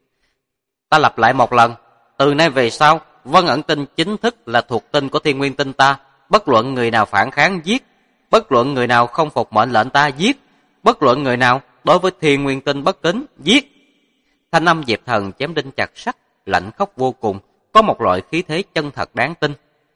Ta lặp lại một lần, từ nay về sau, Vân ẩn tinh chính thức là thuộc tinh của Thiên Nguyên tinh ta, bất luận người nào phản kháng giết, bất luận người nào không phục mệnh lệnh ta giết, bất luận người nào đối với Thiên Nguyên tinh bất kính giết. Thanh âm Diệp Thần chém đinh chặt sắt, lạnh khốc vô cùng, có một loại khí thế chân thật đáng tin.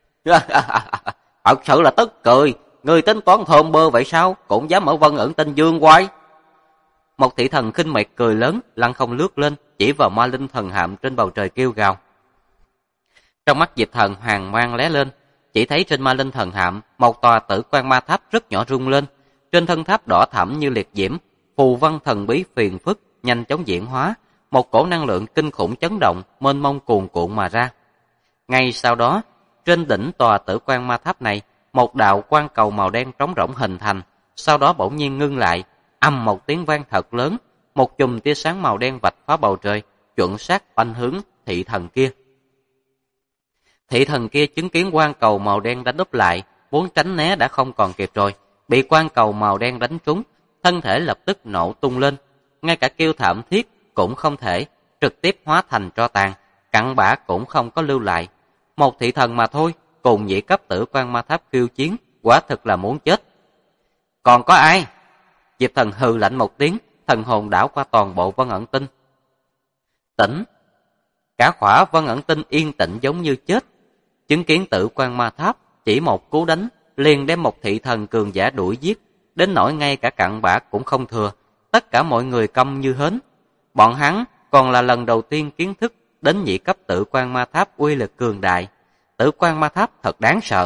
Thật sự là tức cười, người tính toán thơm bơ vậy sao, cũng dám ở Vân ẩn tinh dương quay. Một thị thần khinh miệt cười lớn, lăng không lướt lên, chỉ vào ma linh thần hạm trên bầu trời kêu gào. Trong mắt Diệp Thần hoàng mang lóe lên, chỉ thấy trên ma linh thần hạm, một tòa tử quan ma tháp rất nhỏ rung lên, trên thân tháp đỏ thẫm như liệt diễm, phù văn thần bí phiền phức nhanh chóng diễn hóa, một cổ năng lượng kinh khủng chấn động, mênh mông cuồn cuộn mà ra. Ngay sau đó, trên đỉnh tòa tử quan ma tháp này, một đạo quang cầu màu đen trống rỗng hình thành, sau đó bỗng nhiên ngưng lại, ầm một tiếng vang thật lớn, một chùm tia sáng màu đen vạch phá bầu trời, chuẩn xác oanh hướng thị thần kia. Thị thần kia chứng kiến quang cầu màu đen đánh úp lại, muốn tránh né đã không còn kịp rồi, bị quang cầu màu đen đánh trúng, thân thể lập tức nổ tung lên, ngay cả kêu thảm thiết cũng không thể, trực tiếp hóa thành tro tàn, cặn bã cũng không có lưu lại. Một thị thần mà thôi, cùng nhị cấp tử quan ma tháp khiêu chiến, quả thực là muốn chết. Còn có ai? Diệp Thần hừ lạnh một tiếng, thần hồn đảo qua toàn bộ Vân ẩn tinh. Tỉnh! Cả khỏa Vân ẩn tinh yên tĩnh giống như chết. Chứng kiến tử quan ma tháp, chỉ một cú đánh, liền đem một thị thần cường giả đuổi giết, đến nỗi ngay cả cặn bã cũng không thừa. Tất cả mọi người câm như hến. Bọn hắn còn là lần đầu tiên kiến thức đến nhị cấp tử quan ma tháp uy lực cường đại. Tử quan ma tháp thật đáng sợ.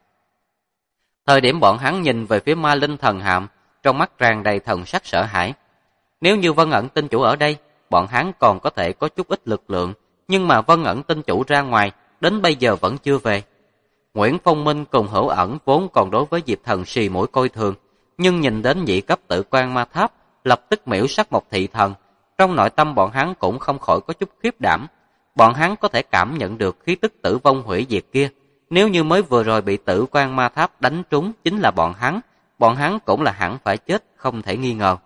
Thời điểm bọn hắn nhìn về phía ma linh thần hạm, trong mắt tràn đầy thần sắc sợ hãi. Nếu như Vân ẩn tinh chủ ở đây, bọn hắn còn có thể có chút ít lực lượng, nhưng mà Vân ẩn tinh chủ ra ngoài, đến bây giờ vẫn chưa về. Nguyễn Phong Minh cùng Hữu Ẩn vốn còn đối với Diệp Thần xì mũi coi thường, nhưng nhìn đến nhị cấp tử quan ma tháp, lập tức miễu sát một thị thần. Trong nội tâm bọn hắn cũng không khỏi có chút khiếp đảm. Bọn hắn có thể cảm nhận được khí tức tử vong hủy diệt kia. Nếu như mới vừa rồi bị tử quan ma tháp đánh trúng chính là bọn hắn cũng là hẳn phải chết, không thể nghi ngờ.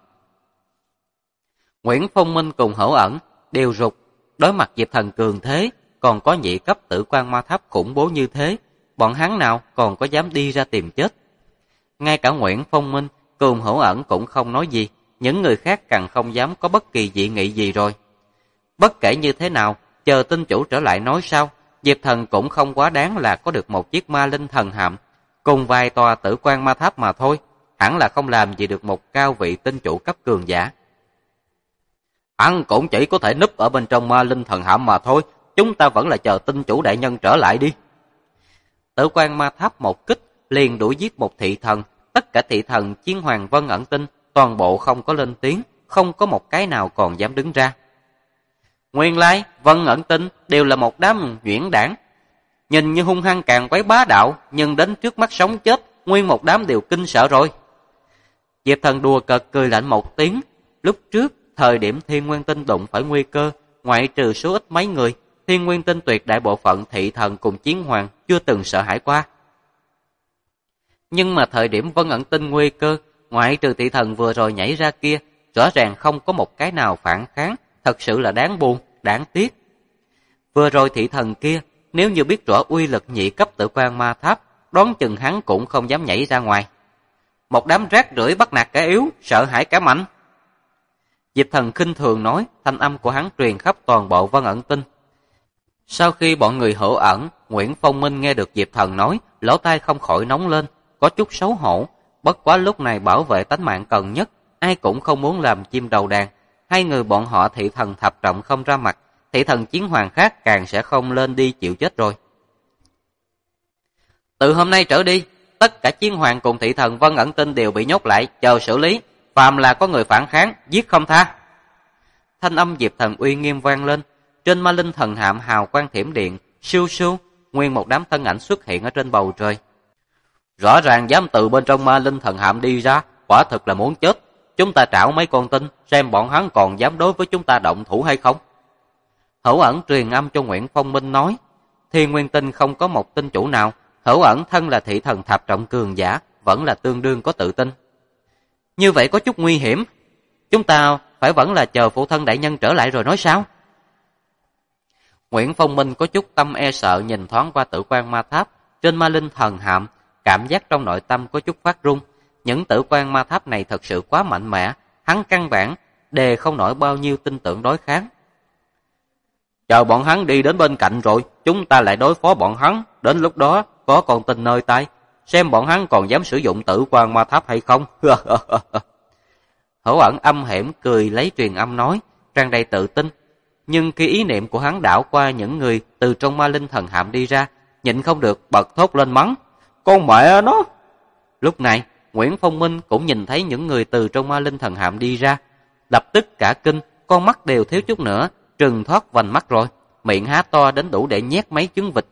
Nguyễn Phong Minh cùng Hữu Ẩn đều rụt, đối mặt Diệp Thần cường thế, còn có nhị cấp tử quan ma tháp khủng bố như thế, bọn hắn nào còn có dám đi ra tìm chết. Ngay cả Nguyễn Phong Minh cùng Hữu Ẩn cũng không nói gì, những người khác càng không dám có bất kỳ dị nghị gì rồi. Bất kể như thế nào, chờ tinh chủ trở lại nói sau, Diệp Thần cũng không quá đáng là có được một chiếc ma linh thần hạm, cùng vài tòa tử quan ma tháp mà thôi, hẳn là không làm gì được một cao vị tinh chủ cấp cường giả. Hắn cũng chỉ có thể núp ở bên trong ma linh thần hạm mà thôi, chúng ta vẫn là chờ tinh chủ đại nhân trở lại đi. Tử quan ma tháp một kích liền đuổi giết một thị thần, tất cả thị thần chiến hoàng Vân ẩn tinh toàn bộ không có lên tiếng, không có một cái nào còn dám đứng ra. Nguyên lai Vân ẩn tinh đều là một đám nhuyễn đảng, nhìn như hung hăng càng quấy bá đạo, nhưng đến trước mắt sống chết, nguyên một đám đều kinh sợ rồi. Diệp Thần đùa cợt cười lạnh một tiếng. Lúc trước thời điểm Thiên Nguyên tinh đụng phải nguy cơ, ngoại trừ số ít mấy người, Thiên Nguyên tinh tuyệt đại bộ phận thị thần cùng chiến hoàng chưa từng sợ hãi qua. Nhưng mà thời điểm Vân ẩn tinh nguy cơ, ngoại trừ thị thần vừa rồi nhảy ra kia, rõ ràng không có một cái nào phản kháng, thật sự là đáng buồn, đáng tiếc. Vừa rồi thị thần kia, nếu như biết rõ uy lực nhị cấp tử quan ma tháp, đoán chừng hắn cũng không dám nhảy ra ngoài. Một đám rác rưởi bắt nạt kẻ yếu, sợ hãi kẻ mạnh. Diệp Thần khinh thường nói, thanh âm của hắn truyền khắp toàn bộ Vân Ẩn Tinh. Sau khi bọn người Hữu Ẩn, Nguyễn Phong Minh nghe được Diệp Thần nói, lỗ tai không khỏi nóng lên, có chút xấu hổ. Bất quá lúc này bảo vệ tánh mạng cần nhất, ai cũng không muốn làm chim đầu đàn. Hai người bọn họ thị thần thập trọng không ra mặt, thị thần chiến hoàng khác càng sẽ không lên đi chịu chết rồi. Từ hôm nay trở đi, tất cả chiến hoàng cùng thị thần Vân Ẩn Tinh đều bị nhốt lại, chờ xử lý. Phàm là có người phản kháng, giết không tha. Thanh âm Diệp Thần uy nghiêm vang lên. Trên ma linh thần hạm hào quang thiểm điện, siêu siêu, nguyên một đám thân ảnh xuất hiện ở trên bầu trời. Rõ ràng dám từ bên trong ma linh thần hạm đi ra, quả thực là muốn chết. Chúng ta trảo mấy con tin, xem bọn hắn còn dám đối với chúng ta động thủ hay không. Hữu Ẩn truyền âm cho Nguyễn Phong Minh nói, Thiên Nguyên Tinh không có một tinh chủ nào, Hữu Ẩn thân là thị thần thập trọng cường giả, vẫn là tương đương có tự tin. Như vậy có chút nguy hiểm, chúng ta phải vẫn là chờ phụ thân đại nhân trở lại rồi nói sao? Nguyễn Phong Minh có chút tâm e sợ nhìn thoáng qua tử quan ma tháp trên ma linh thần hạm, cảm giác trong nội tâm có chút phát run. Những tử quan ma tháp này thật sự quá mạnh mẽ, hắn căn bản đề không nổi bao nhiêu tin tưởng đối kháng. Chờ bọn hắn đi đến bên cạnh rồi, chúng ta lại đối phó bọn hắn, đến lúc đó có con tin nơi tay, xem bọn hắn còn dám sử dụng tử quan ma tháp hay không. Hữu Ẩn âm hiểm cười lấy truyền âm nói, tràn đầy tự tin. Nhưng khi ý niệm của hắn đảo qua những người từ trong ma linh thần hạm đi ra, nhịn không được bật thốt lên mắng, con mẹ nó. Lúc này, Nguyễn Phong Minh cũng nhìn thấy những người từ trong ma linh thần hạm đi ra, lập tức cả kinh, con mắt đều thiếu chút nữa trừng thoát vành mắt rồi, miệng há to đến đủ để nhét mấy trứng vịt.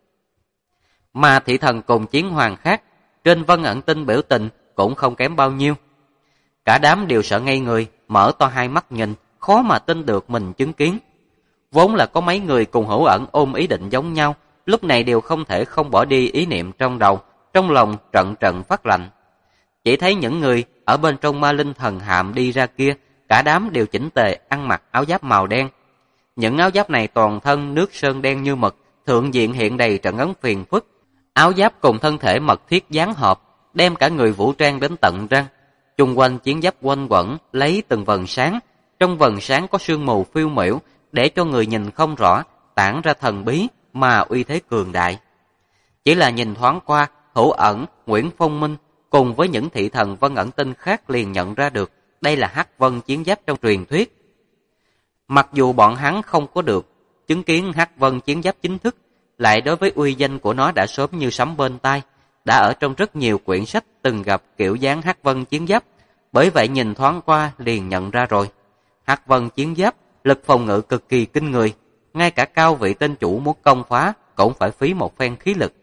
Mà thị thần cùng chiến hoàng khác, trên Vân Ẩn Tinh biểu tình cũng không kém bao nhiêu. Cả đám đều sợ ngây người, mở to hai mắt nhìn, khó mà tin được mình chứng kiến. Vốn là có mấy người cùng Hữu Ẩn ôm ý định giống nhau, lúc này đều không thể không bỏ đi ý niệm trong đầu, trong lòng trận trận phát lạnh. Chỉ thấy những người ở bên trong ma linh thần hạm đi ra kia, cả đám đều chỉnh tề ăn mặc áo giáp màu đen. Những áo giáp này toàn thân nước sơn đen như mực, thượng diện hiện đầy trận ấn phiền phức. Áo giáp cùng thân thể mật thiết dán hợp, đem cả người vũ trang đến tận răng. Chung quanh chiến giáp quanh quẩn lấy từng vầng sáng, trong vầng sáng có sương mù phiêu miểu, để cho người nhìn không rõ, tản ra thần bí mà uy thế cường đại. Chỉ là nhìn thoáng qua, Hữu Ẩn, Nguyễn Phong Minh cùng với những thị thần Vân Ẩn Tinh khác liền nhận ra được đây là Hắc Vân chiến giáp trong truyền thuyết. Mặc dù bọn hắn không có được chứng kiến Hắc Vân chiến giáp chính thức, lại đối với uy danh của nó đã sớm như sấm bên tai, đã ở trong rất nhiều quyển sách từng gặp kiểu dáng Hắc Vân chiến giáp, bởi vậy nhìn thoáng qua liền nhận ra rồi. Hắc Vân chiến giáp lực phòng ngự cực kỳ kinh người, ngay cả cao vị tên chủ muốn công phá cũng phải phí một phen khí lực.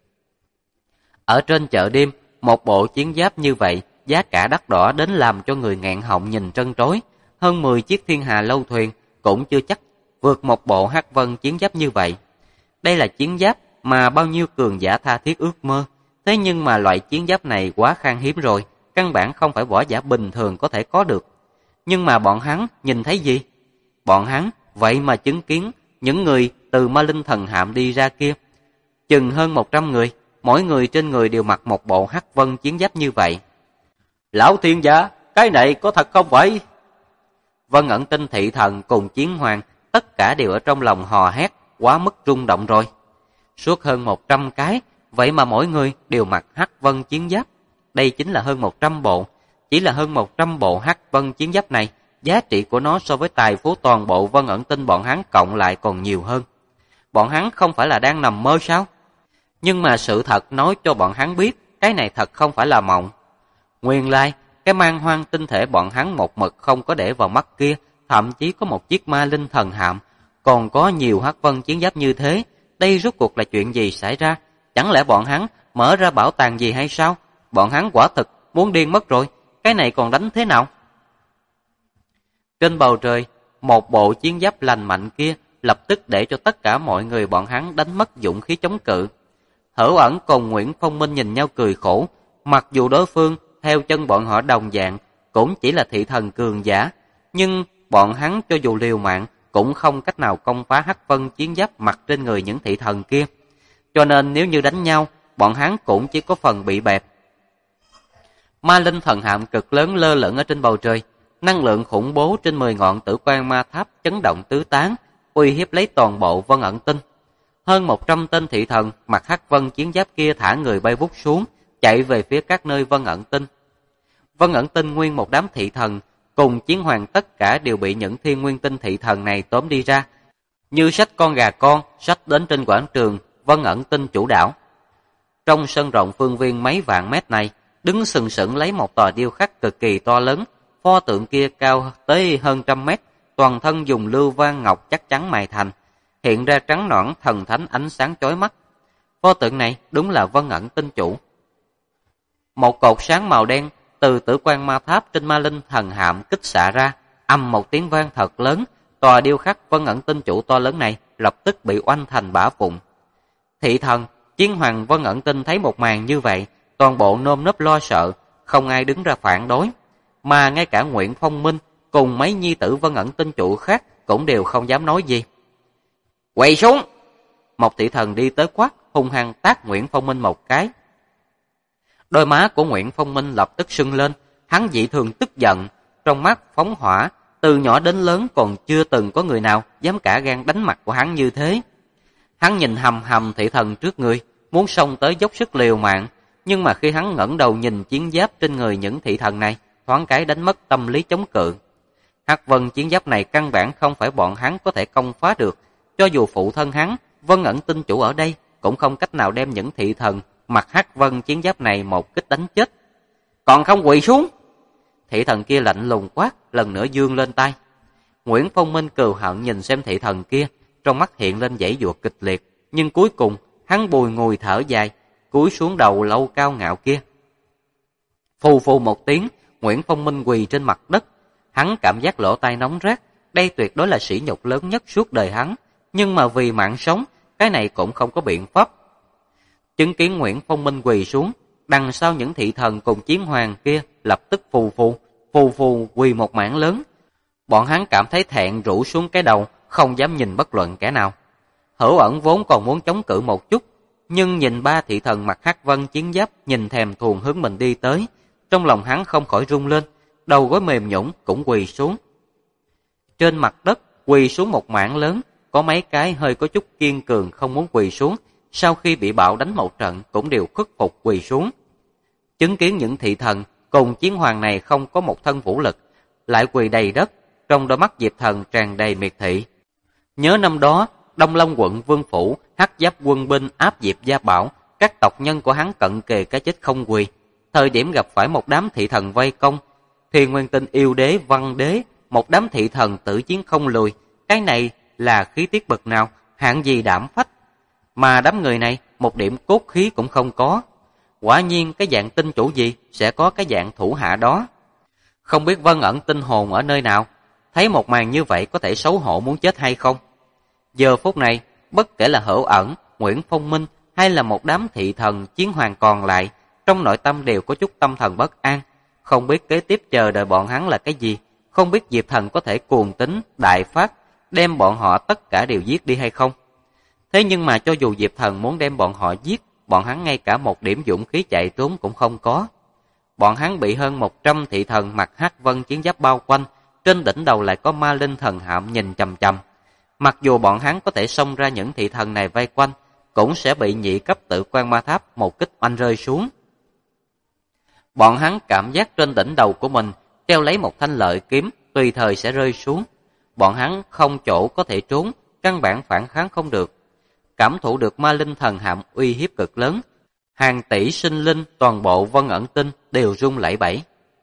Ở trên chợ đêm, một bộ chiến giáp như vậy, giá cả đắt đỏ đến làm cho người nghẹn họng nhìn trân trối. Hơn 10 chiếc thiên hà lâu thuyền cũng chưa chắc vượt một bộ Hắc Vân chiến giáp như vậy. Đây là chiến giáp mà bao nhiêu cường giả tha thiết ước mơ. Thế nhưng mà loại chiến giáp này quá khan hiếm rồi, căn bản không phải võ giả bình thường có thể có được. Nhưng mà bọn hắn nhìn thấy gì? Bọn hắn vậy mà chứng kiến những người từ ma linh thần hạm đi ra kia. Chừng hơn 100 người, mỗi người trên người đều mặc một bộ Hắc Vân chiến giáp như vậy. Lão thiên gia, cái này có thật không vậy? Vân Ẩn Tinh thị thần cùng chiến hoàng, tất cả đều ở trong lòng hò hét, quá mức rung động rồi. Suốt hơn 100 cái, vậy mà mỗi người đều mặc Hắc Vân chiến giáp. Đây chính là hơn 100 bộ. Chỉ là hơn 100 bộ Hắc Vân chiến giáp này, giá trị của nó so với tài phú toàn bộ Vân Ẩn Tinh bọn hắn cộng lại còn nhiều hơn. Bọn hắn không phải là đang nằm mơ sao? Nhưng mà sự thật nói cho bọn hắn biết, cái này thật không phải là mộng. Nguyên lai, cái mang hoang tinh thể bọn hắn một mực không có để vào mắt kia, thậm chí có một chiếc ma linh thần hạm, còn có nhiều Hắc Vân chiến giáp như thế. Đây rốt cuộc là chuyện gì xảy ra? Chẳng lẽ bọn hắn mở ra bảo tàng gì hay sao? Bọn hắn quả thực muốn điên mất rồi, cái này còn đánh thế nào? Trên bầu trời, một bộ chiến giáp lành mạnh kia lập tức để cho tất cả mọi người bọn hắn đánh mất dũng khí chống cự. Hữu Ẩn cùng Nguyễn Phong Minh nhìn nhau cười khổ, mặc dù đối phương theo chân bọn họ đồng dạng cũng chỉ là thị thần cường giả, nhưng bọn hắn cho dù liều mạng cũng không cách nào công phá Hắc Vân chiến giáp mặc trên người những thị thần kia. Cho nên nếu như đánh nhau, bọn hắn cũng chỉ có phần bị bẹp. Ma linh thần hạm cực lớn lơ lửng ở trên bầu trời, năng lượng khủng bố trên 10 ngọn tử quan ma tháp chấn động tứ tán, uy hiếp lấy toàn bộ Vân Ẩn Tinh. Hơn 100 tên thị thần mặc hắc vân chiến giáp kia thả người bay vút xuống, chạy về phía các nơi Vân Ẩn Tinh. Vân Ẩn Tinh nguyên một đám thị thần cùng chiến hoàng tất cả đều bị những thiên nguyên tinh thị thần này tóm đi ra, như xách con gà con xách đến trên quảng trường Vân Ẩn Tinh chủ đảo. Trong sân rộng phương viên mấy vạn mét này, đứng sừng sững lấy một tòa điêu khắc cực kỳ to lớn, pho tượng kia cao tới hơn 100 mét, toàn thân dùng lưu vang ngọc chắc chắn mài thành, hiện ra trắng nõn thần thánh ánh sáng chói mắt. Pho tượng này đúng là Vân Ẩn Tinh chủ. Một cột sáng màu đen từ tử quan ma tháp trên ma linh thần hạm kích xạ ra, ầm một tiếng vang thật lớn, tòa điêu khắc Vân Ẩn Tinh chủ to lớn này lập tức bị oanh thành bã vụn. Thị thần, chiến hoàng Vân Ẩn Tinh thấy một màn như vậy, toàn bộ nơm nớp lo sợ, không ai đứng ra phản đối, mà ngay cả Nguyễn Phong Minh cùng mấy nhi tử Vân Ẩn Tinh chủ khác cũng đều không dám nói gì. Quỳ xuống! Một thị thần đi tới quát, hung hăng tát Nguyễn Phong Minh một cái. Đôi má của Nguyễn Phong Minh lập tức sưng lên, hắn dị thường tức giận, trong mắt phóng hỏa, từ nhỏ đến lớn còn chưa từng có người nào dám cả gan đánh mặt của hắn như thế. Hắn nhìn hầm hầm thị thần trước người, muốn xông tới dốc sức liều mạng, nhưng mà khi hắn ngẩng đầu nhìn chiến giáp trên người những thị thần này, thoáng cái đánh mất tâm lý chống cự. Hắc vân chiến giáp này căn bản không phải bọn hắn có thể công phá được, cho dù phụ thân hắn, Vân Ẩn Tinh chủ ở đây, cũng không cách nào đem những thị thần mặc hắc vân chiến giáp này một kích đánh chết. Còn không quỳ xuống! Thị thần kia lạnh lùng quát, lần nữa giương lên tay. Nguyễn Phong Minh cừu hận nhìn xem thị thần kia, trong mắt hiện lên giãy giụa kịch liệt, nhưng cuối cùng hắn bùi ngùi thở dài, cúi xuống đầu lâu cao ngạo kia. Phù phù một tiếng, Nguyễn Phong Minh quỳ trên mặt đất, hắn cảm giác lỗ tai nóng rát, đây tuyệt đối là sỉ nhục lớn nhất suốt đời hắn, nhưng mà vì mạng sống, cái này cũng không có biện pháp. Chứng kiến Nguyễn Phong Minh quỳ xuống, đằng sau những thị thần cùng chiến hoàng kia lập tức phù phù quỳ một mảng lớn. Bọn hắn cảm thấy thẹn rũ xuống cái đầu, không dám nhìn bất luận kẻ nào. Hữu Ẩn vốn còn muốn chống cự một chút, nhưng nhìn ba thị thần mặc hắc vân chiến giáp nhìn thèm thuồng hướng mình đi tới, trong lòng hắn không khỏi rung lên, đầu gối mềm nhũn cũng quỳ xuống. Trên mặt đất quỳ xuống một mảng lớn, có mấy cái hơi có chút kiên cường không muốn quỳ xuống, sau khi bị bạo đánh một trận cũng đều khuất phục quỳ xuống. Chứng kiến những thị thần cùng chiến hoàng này không có một thân vũ lực, lại quỳ đầy đất, trong đôi mắt Diệp Thần tràn đầy miệt thị. Nhớ năm đó, Đông Long quận Vương Phủ, hắc giáp quân binh áp Diệp Gia Bảo, các tộc nhân của hắn cận kề cái chết không quỳ. Thời điểm gặp phải một đám thị thần vây công, Thiên Nguyên Tinh yêu đế, văn đế, một đám thị thần tử chiến không lùi, cái này là khí tiết bậc nào, hạng gì đảm phách. Mà đám người này một điểm cốt khí cũng không có. Quả nhiên cái dạng tinh chủ gì sẽ có cái dạng thủ hạ đó. Không biết Vân Ẩn Tinh hồn ở nơi nào, thấy một màn như vậy có thể xấu hổ muốn chết hay không. Giờ phút này, bất kể là Hữu Ẩn, Nguyễn Phong Minh hay là một đám thị thần chiến hoàng còn lại, trong nội tâm đều có chút tâm thần bất an, không biết kế tiếp chờ đợi bọn hắn là cái gì, không biết Diệp Thần có thể cuồng tính, đại phát, đem bọn họ tất cả đều giết đi hay không. Thế nhưng mà cho dù Diệp Thần muốn đem bọn họ giết, bọn hắn ngay cả một điểm dũng khí chạy trốn cũng không có. Bọn hắn bị hơn 100 thị thần mặc hắc vân chiến giáp bao quanh, trên đỉnh đầu lại có ma linh thần hạm nhìn chằm chằm. Mặc dù bọn hắn có thể xông ra những thị thần này vây quanh, cũng sẽ bị nhị cấp tự quan ma tháp một kích oanh rơi xuống. Bọn hắn cảm giác trên đỉnh đầu của mình treo lấy một thanh lợi kiếm, tùy thời sẽ rơi xuống. Bọn hắn không chỗ có thể trốn, căn bản phản kháng không được. Cảm thụ được ma linh thần hạm uy hiếp cực lớn, hàng tỷ sinh linh toàn bộ Vân Ẩn Tinh đều rung lẩy bẩy.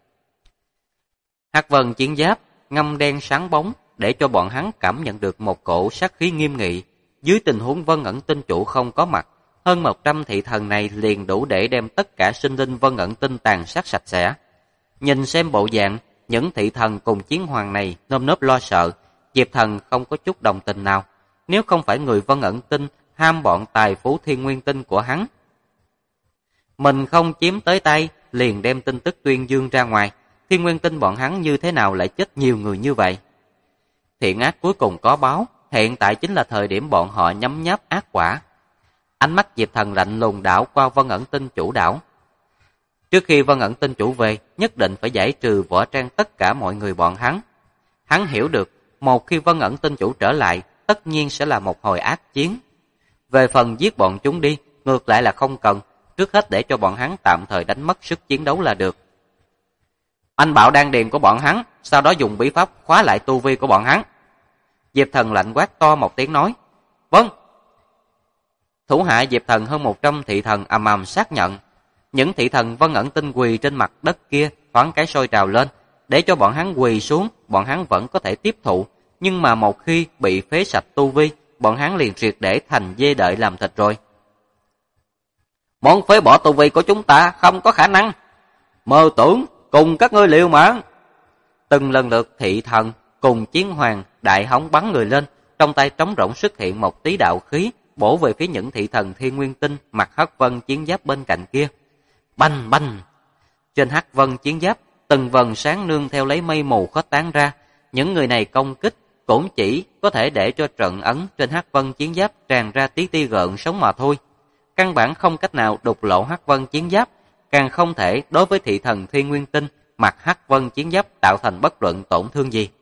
Hắc vân chiến giáp ngăm đen sáng bóng để cho bọn hắn cảm nhận được một cổ sát khí nghiêm nghị. Dưới tình huống Vân Ẩn Tinh chủ không có mặt, hơn 100 thị thần này liền đủ để đem tất cả sinh linh Vân Ẩn Tinh tàn sát sạch sẽ. Nhìn xem bộ dạng, những thị thần cùng chiến hoàng này nơm nớp lo sợ, Diệp Thần không có chút đồng tình nào. Nếu không phải người Vân Ẩn Tinh ham bọn tài phú Thiên Nguyên Tinh của hắn, mình không chiếm tới tay, liền đem tin tức tuyên dương ra ngoài, Thiên Nguyên Tinh bọn hắn như thế nào lại chết nhiều người như vậy. Thiện ác cuối cùng có báo, hiện tại chính là thời điểm bọn họ nhấm nháp ác quả. Ánh mắt Diệp Thần lạnh lùng đảo qua Vân Ẩn Tinh chủ đảo. Trước khi Vân Ẩn Tinh chủ về, nhất định phải giải trừ võ trang tất cả mọi người bọn hắn. Hắn hiểu được, một khi Vân Ẩn Tinh chủ trở lại, tất nhiên sẽ là một hồi ác chiến. Về phần giết bọn chúng đi, ngược lại là không cần, trước hết để cho bọn hắn tạm thời đánh mất sức chiến đấu là được. Anh bảo đan điền của bọn hắn, sau đó dùng bí pháp khóa lại tu vi của bọn hắn. Diệp Thần lạnh quát to một tiếng nói. Vâng. Thủ hạ Diệp Thần hơn 100 thị thần ầm ầm xác nhận. Những thị thần Vân Ẩn Tinh quỳ trên mặt đất kia thoáng cái sôi trào lên, để cho bọn hắn quỳ xuống, bọn hắn vẫn có thể tiếp thụ, nhưng mà một khi bị phế sạch tu vi, bọn hắn liền triệt để thành dê đợi làm thịt rồi. Muốn phế bỏ tu vi của chúng ta không có khả năng. Mơ tưởng cùng các ngươi liều mạng. Từng lần lượt thị thần cùng chiến hoàng đại hống bắn người lên, trong tay trống rỗng xuất hiện một tí đạo khí, bổ về phía những thị thần Thiên Nguyên Tinh mặc hắc vân chiến giáp bên cạnh kia. Bành bành. Trên hắc vân chiến giáp, từng vầng sáng nương theo lấy mây mù khuếch tán ra. Những người này công kích cũng chỉ có thể để cho trận ấn trên hắc vân chiến giáp tràn ra tí ti gợn sóng mà thôi. Căn bản không cách nào đục lỗ hắc vân chiến giáp, càng không thể đối với thị thần Thiên Nguyên Tinh mặc hắc vân chiến giáp tạo thành bất luận tổn thương gì.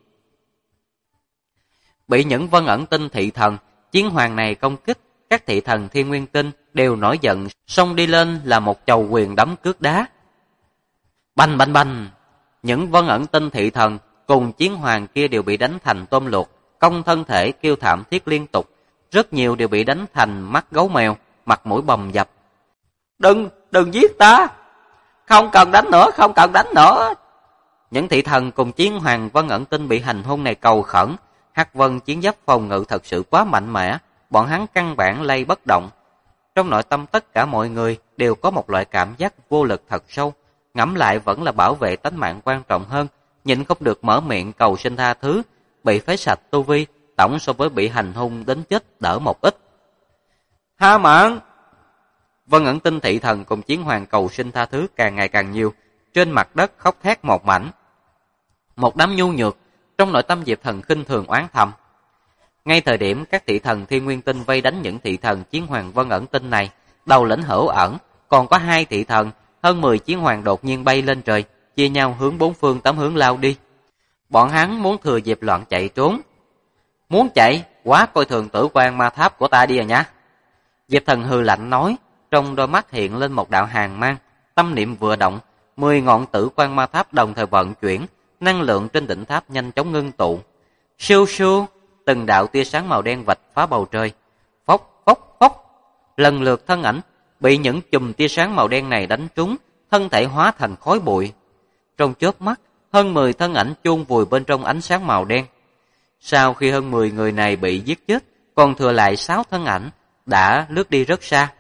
Bị những Vân Ẩn Tinh thị thần, chiến hoàng này công kích, các thị thần Thiên Nguyên Tinh đều nổi giận, xông đi lên là một chầu quyền đấm cước đá. Bành bành bành, những Vân Ẩn Tinh thị thần cùng chiến hoàng kia đều bị đánh thành tôm luộc, cong thân thể kêu thảm thiết liên tục, rất nhiều đều bị đánh thành mắt gấu mèo, mặt mũi bầm dập. Đừng giết ta, không cần đánh nữa, không cần đánh nữa. Những thị thần cùng chiến hoàng Vân Ẩn Tinh bị hành hung này cầu khẩn, hắc vân chiến giáp phòng ngự thật sự quá mạnh mẽ, bọn hắn căn bản lay bất động. Trong nội tâm tất cả mọi người đều có một loại cảm giác vô lực thật sâu, ngẫm lại vẫn là bảo vệ tánh mạng quan trọng hơn, nhịn không được mở miệng cầu xin tha thứ, bị phế sạch tu vi, tổng so với bị hành hung đến chết đỡ một ít. Tha mạng! Vân Ẩn Tinh thị thần cùng chiến hoàng cầu xin tha thứ càng ngày càng nhiều, trên mặt đất khóc thét một mảnh. Một đám nhu nhược, trong nội tâm Diệp Thần khinh thường oán thầm. Ngay thời điểm các thị thần Thiên Nguyên Tinh vây đánh những thị thần chiến hoàng Vân Ẩn Tinh này, đầu lĩnh Hữu Ẩn, còn có 2 thị thần, hơn 10 chiến hoàng đột nhiên bay lên trời, chia nhau hướng 4 phương 8 hướng lao đi. Bọn hắn muốn thừa dịp loạn chạy trốn. Muốn chạy, quá coi thường Tử Quan Ma Tháp của ta đi à nhá. Diệp Thần hừ lạnh nói, trong đôi mắt hiện lên một đạo hàn mang, tâm niệm vừa động, 10 ngọn Tử Quan Ma Tháp đồng thời vận chuyển, năng lượng trên đỉnh tháp nhanh chóng ngưng tụ. Siêu siêu, từng đạo tia sáng màu đen vạch phá bầu trời. Phốc phốc phốc, lần lượt thân ảnh bị những chùm tia sáng màu đen này đánh trúng, thân thể hóa thành khói bụi. Trong chớp mắt, hơn 10 thân ảnh chôn vùi bên trong ánh sáng màu đen. Sau khi hơn 10 người này bị giết chết, còn thừa lại 6 thân ảnh đã lướt đi rất xa.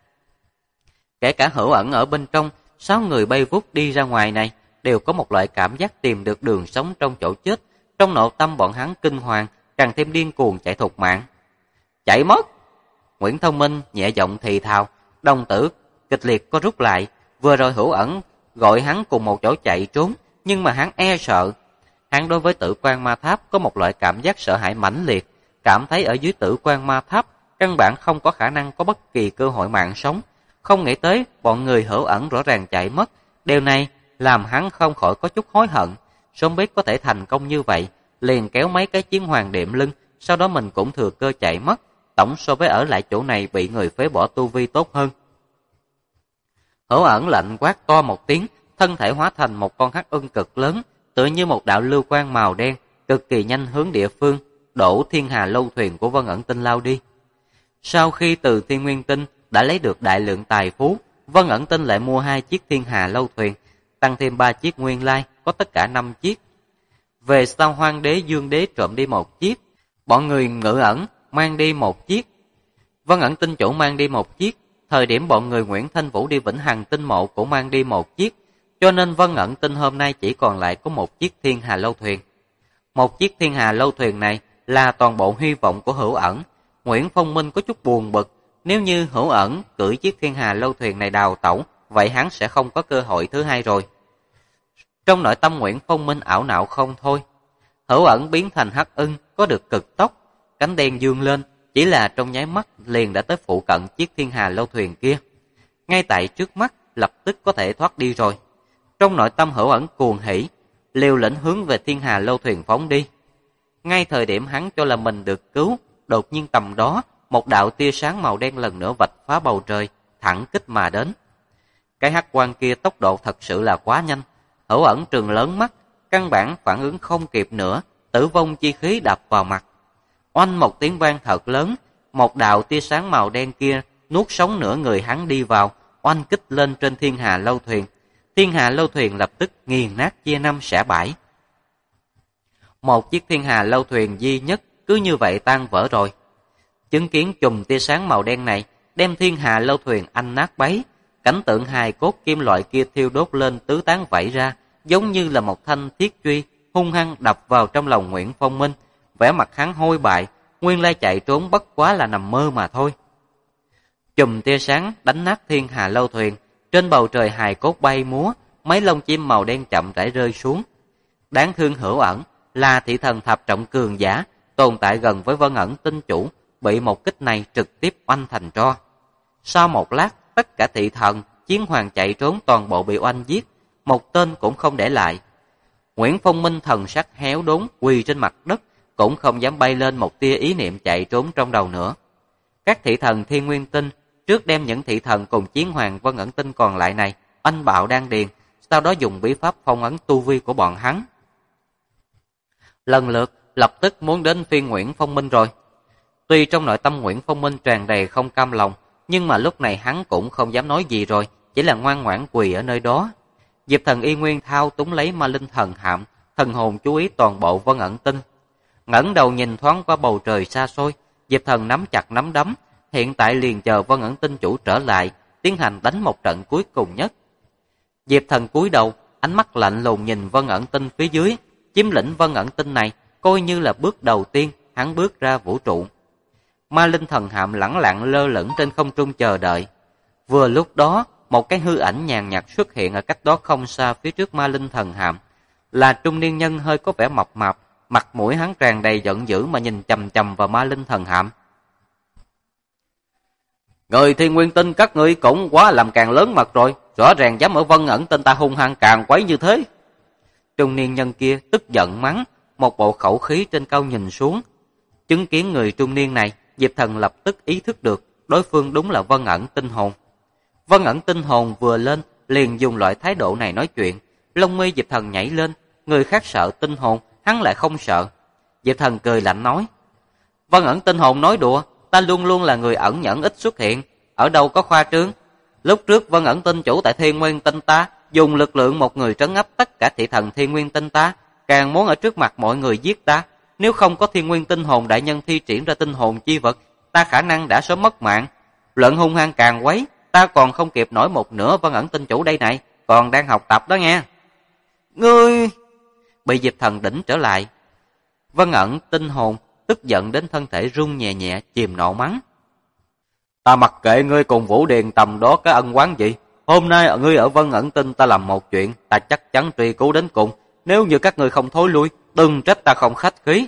Kể cả Hữu Ẩn ở bên trong, 6 người bay vút đi ra ngoài này đều có một loại cảm giác tìm được đường sống trong chỗ chết. Trong nội tâm bọn hắn kinh hoàng, càng thêm điên cuồng chạy thục mạng. Chạy mất! Nguyễn Thông Minh nhẹ giọng thì thào, đồng tử kịch liệt có rút lại. Vừa rồi Hữu Ẩn gọi hắn cùng một chỗ chạy trốn, nhưng mà hắn e sợ. Hắn đối với Tử Quan Ma Tháp có một loại cảm giác sợ hãi mãnh liệt, cảm thấy ở dưới Tử Quan Ma Tháp căn bản không có khả năng có bất kỳ cơ hội mạng sống. Không nghĩ tới bọn người Hữu Ẩn rõ ràng chạy mất, điều này làm hắn không khỏi có chút hối hận. Sớm biết có thể thành công như vậy, liền kéo mấy cái chiến hoàng đệm lưng, sau đó mình cũng thừa cơ chạy mất, tổng so với ở lại chỗ này bị người phế bỏ tu vi tốt hơn. Hữu Ẩn lạnh quát to một tiếng, thân thể hóa thành một con hắc ưng cực lớn, tựa như một đạo lưu quang màu đen, cực kỳ nhanh hướng địa phương Đỗ Thiên Hà lâu thuyền của Vân Ẩn Tinh lao đi. Sau khi từ Thiên Nguyên Tinh đã lấy được đại lượng tài phú, Vân Ẩn Tinh lại mua 2 chiếc Thiên Hà lâu thuyền, tăng thêm 3 chiếc nguyên lai, có tất cả 5 chiếc. Về sau Hoang Đế Dương Đế trộm đi 1 chiếc, bọn người Ngự Ẩn mang đi 1 chiếc, Vân Ẩn Tinh chủ mang đi 1 chiếc, thời điểm bọn người Nguyễn Thanh Vũ đi Vĩnh Hằng Tinh Mộ cũng mang đi 1 chiếc, cho nên Vân Ẩn Tinh hôm nay chỉ còn lại có 1 chiếc Thiên Hà lâu thuyền. 1 chiếc Thiên Hà lâu thuyền này là toàn bộ hy vọng của Hữu Ẩn. Nguyễn Phong Minh có chút buồn bực, nếu như Hữu Ẩn cưỡi chiếc Thiên Hà lâu thuyền này đào tẩu, vậy hắn sẽ không có cơ hội thứ hai rồi. Trong nội tâm Nguyễn Phong Minh ảo não không thôi. Hữu Ẩn biến thành hắc ưng, có được cực tốc, cánh đen dương lên, chỉ là trong nháy mắt liền đã tới phụ cận chiếc thiên hà lâu thuyền kia. Ngay tại trước mắt, lập tức có thể thoát đi rồi. Trong nội tâm Hữu Ẩn cuồng hỉ, liều lĩnh hướng về thiên hà lâu thuyền phóng đi. Ngay thời điểm hắn cho là mình được cứu, đột nhiên tầm đó, một đạo tia sáng màu đen lần nữa vạch phá bầu trời, thẳng kích mà đến. Cái hắc quang kia tốc độ thật sự là quá nhanh, Hữu Ẩn trừng lớn mắt, căn bản phản ứng không kịp nữa, tử vong chi khí đập vào mặt. Oanh một tiếng vang thật lớn, một đạo tia sáng màu đen kia nuốt sống nửa người hắn đi vào, oanh kích lên trên thiên hà lâu thuyền. Thiên hà lâu thuyền lập tức nghiền nát chia năm xẻ bảy. Một chiếc thiên hà lâu thuyền duy nhất cứ như vậy tan vỡ rồi. Chứng kiến chùm tia sáng màu đen này đem thiên hà lâu thuyền anh nát bấy, cảnh tượng hài cốt kim loại kia thiêu đốt lên tứ tán vẩy ra, giống như là một thanh thiết truy hung hăng đập vào trong lòng Nguyễn Phong Minh. Vẻ mặt hắn hôi bại, nguyên lai chạy trốn bất quá là nằm mơ mà thôi. Chùm tia sáng đánh nát thiên hà lâu thuyền, trên bầu trời hài cốt bay múa, mấy lông chim màu đen chậm rãi rơi xuống. Đáng thương Hữu Ẩn là thị thần thập trọng cường giả, tồn tại gần với Vân Ẩn tinh chủ, bị một kích này trực tiếp oanh thành tro. Sau một lát, tất cả thị thần, chiến hoàng chạy trốn toàn bộ bị oanh giết, một tên cũng không để lại. Nguyễn Phong Minh thần sắc héo đốn quỳ trên mặt đất, cũng không dám bay lên một tia ý niệm chạy trốn trong đầu nữa. Các thị thần Thiên Nguyên Tinh trước đem những thị thần cùng chiến hoàng Vân Ẩn Tinh còn lại này oanh bạo đan điền, sau đó dùng bí pháp phong ấn tu vi của bọn hắn. Lần lượt lập tức muốn đến phiên Nguyễn Phong Minh rồi. Tuy trong nội tâm Nguyễn Phong Minh tràn đầy không cam lòng, nhưng mà lúc này hắn cũng không dám nói gì rồi, chỉ là ngoan ngoãn quỳ ở nơi đó. Diệp Thần y nguyên thao túng lấy ma linh thần hạm, thần hồn chú ý toàn bộ Vân Ẩn Tinh. Ngẩng đầu nhìn thoáng qua bầu trời xa xôi, Diệp Thần nắm chặt nắm đấm, hiện tại liền chờ Vân Ẩn Tinh chủ trở lại, tiến hành đánh một trận cuối cùng nhất. Diệp Thần cúi đầu, ánh mắt lạnh lùng nhìn Vân Ẩn Tinh phía dưới, chiếm lĩnh Vân Ẩn Tinh này coi như là bước đầu tiên hắn bước ra vũ trụ. Ma linh thần hạm lẳng lặng lơ lửng trên không trung chờ đợi. Vừa lúc đó, một cái hư ảnh nhàn nhạt xuất hiện ở cách đó không xa phía trước ma linh thần hạm, là trung niên nhân hơi có vẻ mập mạp, mặt mũi hắn tràn đầy giận dữ mà nhìn chằm chằm vào ma linh thần hạm. Người Thiên Nguyên Tinh các ngươi cũng quá làm càng lớn mặt rồi, rõ ràng dám ở Vân Ẩn Tinh ta hung hăng càng quấy như thế. Trung niên nhân kia tức giận mắng, một bộ khẩu khí trên cao nhìn xuống. Chứng kiến người trung niên này, Diệp Thần lập tức ý thức được đối phương đúng là Vân Ẩn Tinh Hồn. Vân Ẩn Tinh Hồn vừa lên liền dùng loại thái độ này nói chuyện, lông mi Diệp Thần nhảy lên, người khác sợ tinh hồn, hắn lại không sợ. Diệp Thần cười lạnh nói, Vân Ẩn Tinh Hồn nói đùa, ta luôn luôn là người ẩn nhẫn ít xuất hiện, ở đâu có khoa trương. Lúc trước Vân Ẩn Tinh chủ tại Thiên Nguyên Tinh ta dùng lực lượng một người trấn áp tất cả thị thần Thiên Nguyên Tinh ta, càng muốn ở trước mặt mọi người giết ta. Nếu không có Thiên Nguyên Tinh Hồn đại nhân thi triển ra tinh hồn chi vật, ta khả năng đã sớm mất mạng. Luận hung hăng càng quấy, ta còn không kịp nổi một nửa Vân Ẩn Tinh chủ đây này, còn đang học tập đó nghe. Ngươi bị Diệp Thần đỉnh trở lại. Vân Ẩn Tinh Hồn tức giận đến thân thể run nhẹ nhẹ, chìm nộ mắng. Ta mặc kệ ngươi cùng Vũ Điền tầm đó cái ân oán gì. Hôm nay ngươi ở Vân Ẩn Tinh ta làm một chuyện, ta chắc chắn truy cứu đến cùng. Nếu như các ngươi không thối lui, đừng trách ta không khách khí.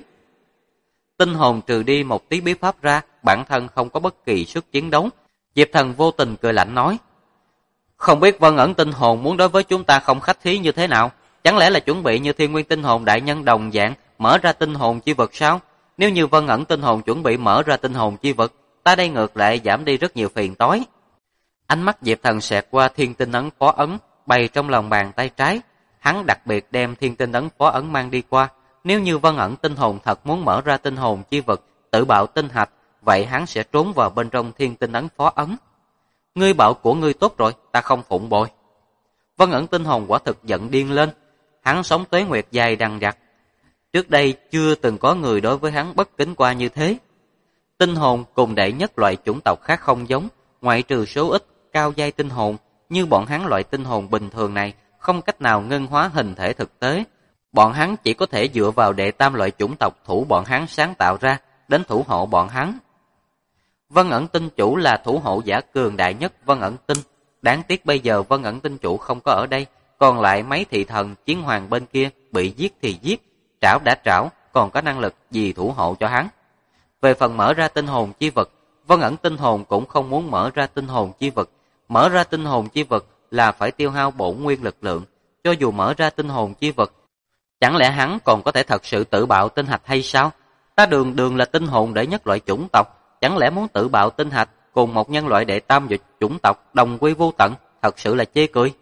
Tinh hồn trừ đi một tí bí pháp ra, bản thân không có bất kỳ sức chiến đấu. Diệp Thần vô tình cười lạnh nói, không biết Vân Ẩn Tinh Hồn muốn đối với chúng ta không khách khí như thế nào? Chẳng lẽ là chuẩn bị như Thiên Nguyên Tinh Hồn đại nhân đồng dạng mở ra tinh hồn chi vật sao? Nếu như Vân Ẩn Tinh Hồn chuẩn bị mở ra tinh hồn chi vật, ta đây ngược lại giảm đi rất nhiều phiền toái. Ánh mắt Diệp Thần xẹt qua Thiên Tinh Ấn Phó Ấn bày trong lòng bàn tay trái, hắn đặc biệt đem Thiên Tinh Ấn Phó Ấn mang đi qua. Nếu như Vân Ẩn Tinh Hồn thật muốn mở ra tinh hồn chi vật, tự bạo tinh hạch, vậy hắn sẽ trốn vào bên trong Thiên Tinh Ấn Phó Ấn. Ngươi bảo của ngươi tốt rồi, ta không phụng bồi. Vân Ẩn Tinh Hồn quả thực giận điên lên, hắn sống tuế nguyệt dài đằng dặc. Trước đây chưa từng có người đối với hắn bất kính qua như thế. Tinh hồn cùng đệ nhất loại chủng tộc khác không giống, ngoại trừ số ít cao giai tinh hồn, như bọn hắn loại tinh hồn bình thường này không cách nào ngân hóa hình thể thực tế. Bọn hắn chỉ có thể dựa vào đệ tam loại chủng tộc thủ bọn hắn sáng tạo ra đến thủ hộ bọn hắn. Vân Ẩn Tinh chủ là thủ hộ giả cường đại nhất Vân Ẩn Tinh. Đáng tiếc bây giờ Vân Ẩn Tinh chủ không có ở đây, còn lại mấy thị thần chiến hoàng bên kia bị giết thì giết, trảo đã trảo, còn có năng lực gì thủ hộ cho hắn. Về phần mở ra tinh hồn chi vật, Vân ẩn tinh hồn cũng không muốn mở ra tinh hồn chi vật. Mở ra tinh hồn chi vật là phải tiêu hao bổn nguyên lực lượng. Cho dù mở ra tinh hồn chi vật, chẳng lẽ hắn còn có thể thật sự tự bạo tinh hạch hay sao? Ta đường đường là tinh hồn đệ nhất loại chủng tộc, chẳng lẽ muốn tự bạo tinh hạch cùng một nhân loại đệ tam chủng tộc đồng quy vô tận, thật sự là chê cười.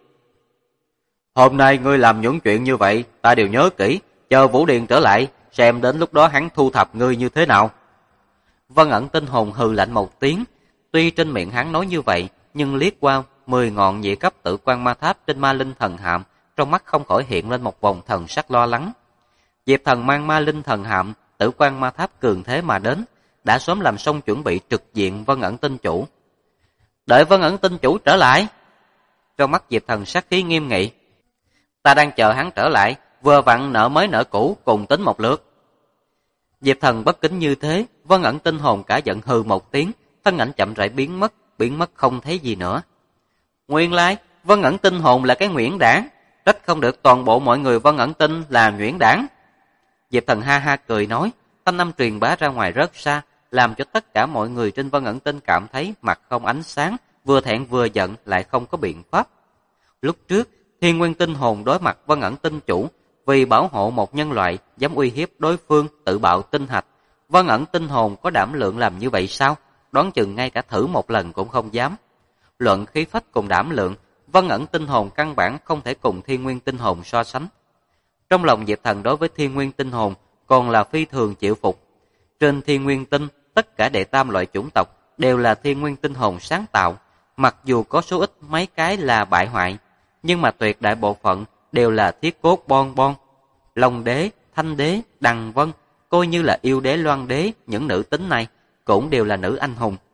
Hôm nay ngươi làm những chuyện như vậy, ta đều nhớ kỹ, chờ Vũ Điền trở lại, xem đến lúc đó hắn thu thập ngươi như thế nào. Vân ẩn tinh hồn hừ lạnh một tiếng, tuy trên miệng hắn nói như vậy, nhưng liếc qua 10 ngọn nhị cấp tử quan ma tháp trên ma linh thần hạm, trong mắt không khỏi hiện lên một vòng thần sắc lo lắng. Diệp Thần mang ma linh thần hạm, tử quan ma tháp cường thế mà đến, đã sớm làm xong chuẩn bị trực diện Vân ẩn tinh chủ. Đợi Vân ẩn tinh chủ trở lại. Trong mắt Diệp Thần sát khí nghiêm nghị. Ta đang chờ hắn trở lại, vừa vặn nợ mới nợ cũ cùng tính một lượt. Diệp Thần bất kính như thế, Vân ẩn tinh hồn cả giận hừ một tiếng, thân ảnh chậm rãi biến mất không thấy gì nữa. Nguyên lai, Vân ẩn tinh hồn là cái Nguyễn Đảng, trách không được toàn bộ mọi người Vân ẩn tinh là Nguyễn Đảng. Diệp Thần ha ha cười nói, thanh âm truyền bá ra ngoài rất xa, làm cho tất cả mọi người trên Vân ẩn tinh cảm thấy mặt không ánh sáng, vừa thẹn vừa giận lại không có biện pháp. Lúc trước, Thiên Nguyên tinh hồn đối mặt Vân ẩn tinh chủ, vì bảo hộ một nhân loại dám uy hiếp đối phương tự bạo tinh hạch. Vân ẩn tinh hồn có đảm lượng làm như vậy sao? Đoán chừng ngay cả thử một lần cũng không dám. Luận khí phách cùng đảm lượng, Vân ẩn tinh hồn căn bản không thể cùng Thiên Nguyên tinh hồn so sánh. Trong lòng Diệp Thần đối với Thiên Nguyên tinh hồn còn là phi thường chịu phục. Trên Thiên Nguyên tinh, tất cả đệ tam loại chủng tộc đều là Thiên Nguyên tinh hồn sáng tạo, mặc dù có số ít mấy cái là bại hoại, nhưng mà tuyệt đại bộ phận đều là thiết cốt bon bon. Long đế, Thanh đế, Đằng Vân, coi như là yêu đế, Loan đế, những nữ tính này cũng đều là nữ anh hùng.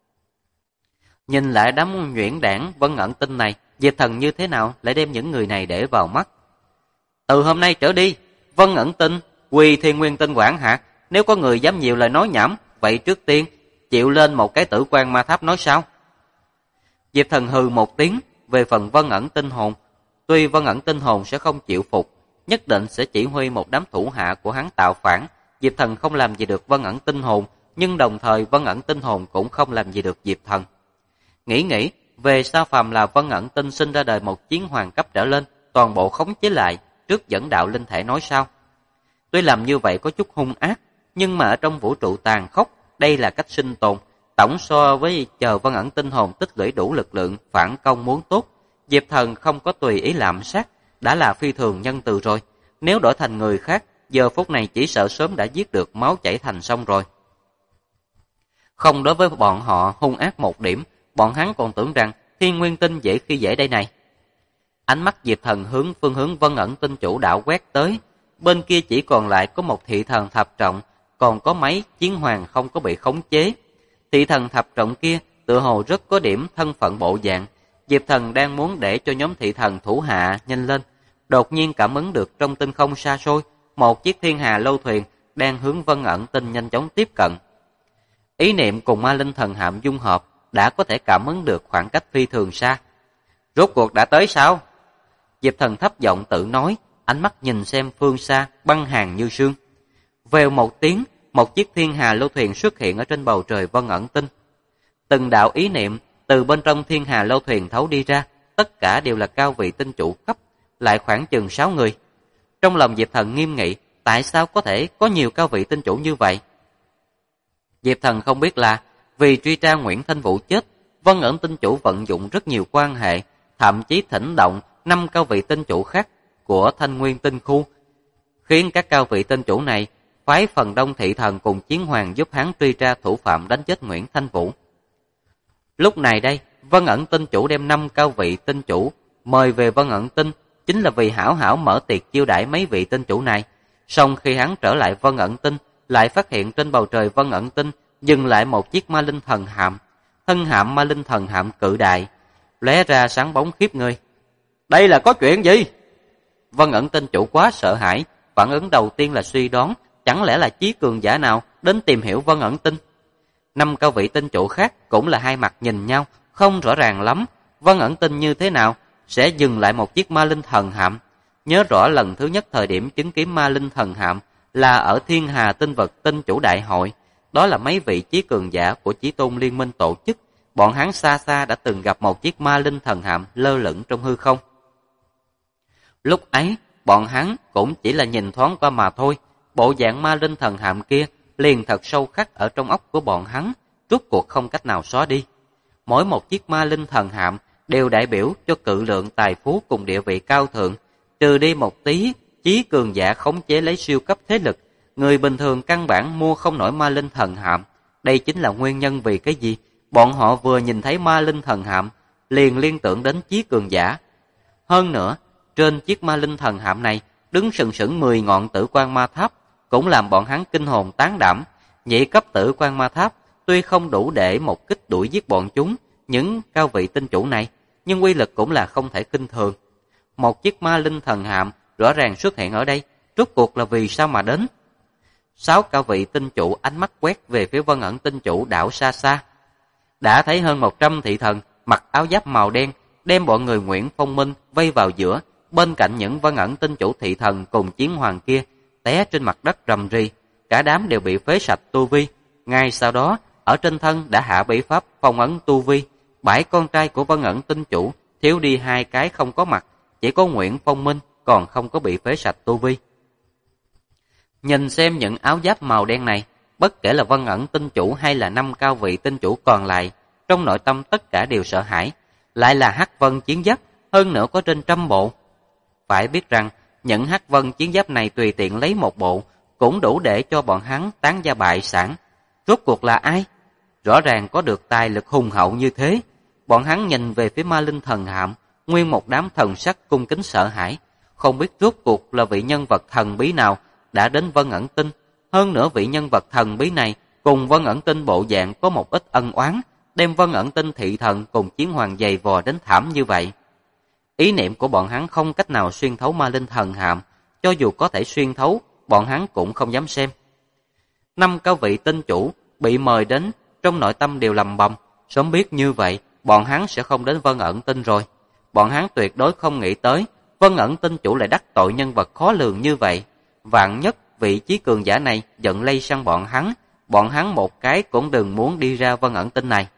Nhìn lại đám nhuyễn đảng Vân ẩn tinh này, Diệp Thần như thế nào lại đem những người này để vào mắt. Từ hôm nay trở đi, Vân ẩn tinh quy Thiên Nguyên tinh quản hạt, nếu có người dám nhiều lời nói nhảm, vậy trước tiên chịu lên một cái tử quan ma tháp nói sao? Diệp Thần hừ một tiếng. Về phần Vân ẩn tinh hồn, tuy Vân ẩn tinh hồn sẽ không chịu phục, nhất định sẽ chỉ huy một đám thủ hạ của hắn tạo phản. Diệp Thần không làm gì được Vân ẩn tinh hồn, nhưng đồng thời Vân ẩn tinh hồn cũng không làm gì được Diệp Thần. Nghĩ, về sao phàm là Vân ẩn tinh sinh ra đời một chiến hoàng cấp trở lên, toàn bộ khống chế lại, trước dẫn đạo linh thể nói sao? Tuy làm như vậy có chút hung ác, nhưng mà ở trong vũ trụ tàn khốc, đây là cách sinh tồn. Tổng so với chờ Vân ẩn tinh hồn tích lũy đủ lực lượng phản công muốn tốt, Diệp Thần không có tùy ý lạm sát, đã là phi thường nhân từ rồi. Nếu đổi thành người khác, giờ phút này chỉ sợ sớm đã giết được máu chảy thành sông rồi. Không, đối với bọn họ hung ác một điểm, bọn hắn còn tưởng rằng Thiên Nguyên tinh dễ khi dễ đây này. Ánh mắt Diệp Thần hướng phương hướng Vân ẩn tinh chủ đạo quét tới, bên kia chỉ còn lại có một thị thần thập trọng, còn có mấy chiến hoàng không có bị khống chế. Thị thần thập trọng kia tựa hồ rất có điểm thân phận bộ dạng. Diệp Thần đang muốn để cho nhóm thị thần thủ hạ nhanh lên, đột nhiên cảm ứng được trong tinh không xa xôi, một chiếc thiên hà lâu thuyền đang hướng Vân ẩn tinh nhanh chóng tiếp cận. Ý niệm cùng ma linh thần hạm dung hợp, đã có thể cảm ứng được khoảng cách phi thường xa. Rốt cuộc đã tới sao? Diệp Thần thấp giọng tự nói, ánh mắt nhìn xem phương xa, băng hàn như sương. Vèo một tiếng, một chiếc thiên hà lâu thuyền xuất hiện ở trên bầu trời Vân ẩn tinh. Từng đạo ý niệm từ bên trong thiên hà lâu thuyền thấu đi ra, tất cả đều là cao vị tinh chủ cấp, lại khoảng chừng 6 người. Trong lòng Diệp Thần nghiêm nghị, tại sao có thể có nhiều cao vị tinh chủ như vậy? Diệp Thần không biết là vì truy tra Nguyễn Thanh Vũ chết, Vân ẩn tinh chủ vận dụng rất nhiều quan hệ, thậm chí thỉnh động 5 cao vị tinh chủ khác của Thanh Nguyên tinh khu, khiến các cao vị tinh chủ này phái phần đông thị thần cùng chiến hoàng giúp hắn truy tra thủ phạm đánh chết Nguyễn Thanh Vũ. Lúc này đây, Vân ẩn tinh chủ đem 5 cao vị tinh chủ mời về Vân ẩn tinh, chính là vì hảo hảo mở tiệc chiêu đãi mấy vị tinh chủ này. Song khi hắn trở lại Vân ẩn tinh, lại phát hiện trên bầu trời Vân ẩn tinh dừng lại một chiếc ma linh thần hạm. Thân hạm ma linh thần hạm cự đại, lóe ra sáng bóng khiếp người. Đây là có chuyện gì? Vân ẩn tinh chủ quá sợ hãi, phản ứng đầu tiên là suy đoán, chẳng lẽ là chí cường giả nào đến tìm hiểu Vân ẩn tinh? 5 cao vị tinh chủ khác cũng là hai mặt nhìn nhau, không rõ ràng lắm. Vân ẩn tinh như thế nào sẽ dừng lại một chiếc ma linh thần hạm? Nhớ rõ lần thứ nhất thời điểm chứng kiến ma linh thần hạm là ở Thiên Hà tinh vật tinh chủ đại hội, đó là mấy vị chí cường giả của Chí Tôn Liên Minh tổ chức. Bọn hắn xa xa đã từng gặp một chiếc ma linh thần hạm lơ lửng trong hư không. Lúc ấy, bọn hắn cũng chỉ là nhìn thoáng qua mà thôi. Bộ dạng ma linh thần hạm kia liền thật sâu khắc ở trong óc của bọn hắn, rốt cuộc không cách nào xóa đi. Mỗi một chiếc ma linh thần hạm đều đại biểu cho cự lượng tài phú cùng địa vị cao thượng. Trừ đi một tí, chí cường giả khống chế lấy siêu cấp thế lực, người bình thường căn bản mua không nổi ma linh thần hạm. Đây chính là nguyên nhân vì cái gì bọn họ vừa nhìn thấy ma linh thần hạm liền liên tưởng đến chí cường giả. Hơn nữa, trên chiếc ma linh thần hạm này đứng sừng sững 10 ngọn tử quan ma tháp, cũng làm bọn hắn kinh hồn tán đảm. Nhị cấp tử quan ma tháp tuy không đủ để một kích đuổi giết bọn chúng, những cao vị tinh chủ này, nhưng uy lực cũng là không thể khinh thường. Một chiếc ma linh thần hạm rõ ràng xuất hiện ở đây, rốt cuộc là vì sao mà đến? 6 cao vị tinh chủ ánh mắt quét về phía Vân Ẩn tinh chủ đảo xa xa. Đã thấy hơn 100 thị thần mặc áo giáp màu đen, đem bọn người Nguyễn Phong Minh vây vào giữa, bên cạnh những Vân Ẩn tinh chủ thị thần cùng chiến hoàng kia, té trên mặt đất rầm rì, cả đám đều bị phế sạch tu vi. Ngay sau đó, ở trên thân đã hạ bí pháp phong ấn tu vi. 7 con trai của Vân Ẩn tinh chủ thiếu đi 2 cái không có mặt, chỉ có Nguyễn Phong Minh còn không có bị phế sạch tu vi. Nhìn xem những áo giáp màu đen này, bất kể là Vân Ẩn tinh chủ hay là 5 cao vị tinh chủ còn lại, trong nội tâm tất cả đều sợ hãi. Lại là Hắc Vân chiến giáp, hơn nữa có trên 100 bộ. Phải biết rằng, những Hắc Vân chiến giáp này tùy tiện lấy một bộ, cũng đủ để cho bọn hắn tán gia bại sản. Rốt cuộc là ai? Rõ ràng có được tài lực hùng hậu như thế. Bọn hắn nhìn về phía ma linh thần hạm, nguyên một đám thần sắc cung kính sợ hãi. Không biết rốt cuộc là vị nhân vật thần bí nào đã đến Vân Ẩn Tinh. Hơn nữa vị nhân vật thần bí này cùng Vân Ẩn Tinh bộ dạng có một ít ân oán, đem Vân Ẩn Tinh thị thần cùng chiến hoàng giày vò đến thảm như vậy. Ý niệm của bọn hắn không cách nào xuyên thấu ma linh thần hạm, cho dù có thể xuyên thấu, bọn hắn cũng không dám xem. 5 cao vị tinh chủ bị mời đến, trong nội tâm đều lầm bầm, sớm biết như vậy, bọn hắn sẽ không đến Vân Ẩn Tinh rồi. Bọn hắn tuyệt đối không nghĩ tới, Vân Ẩn Tinh chủ lại đắc tội nhân vật khó lường như vậy. Vạn nhất vị chí cường giả này giận lây sang bọn hắn một cái cũng đừng muốn đi ra Vân Ẩn Tinh này.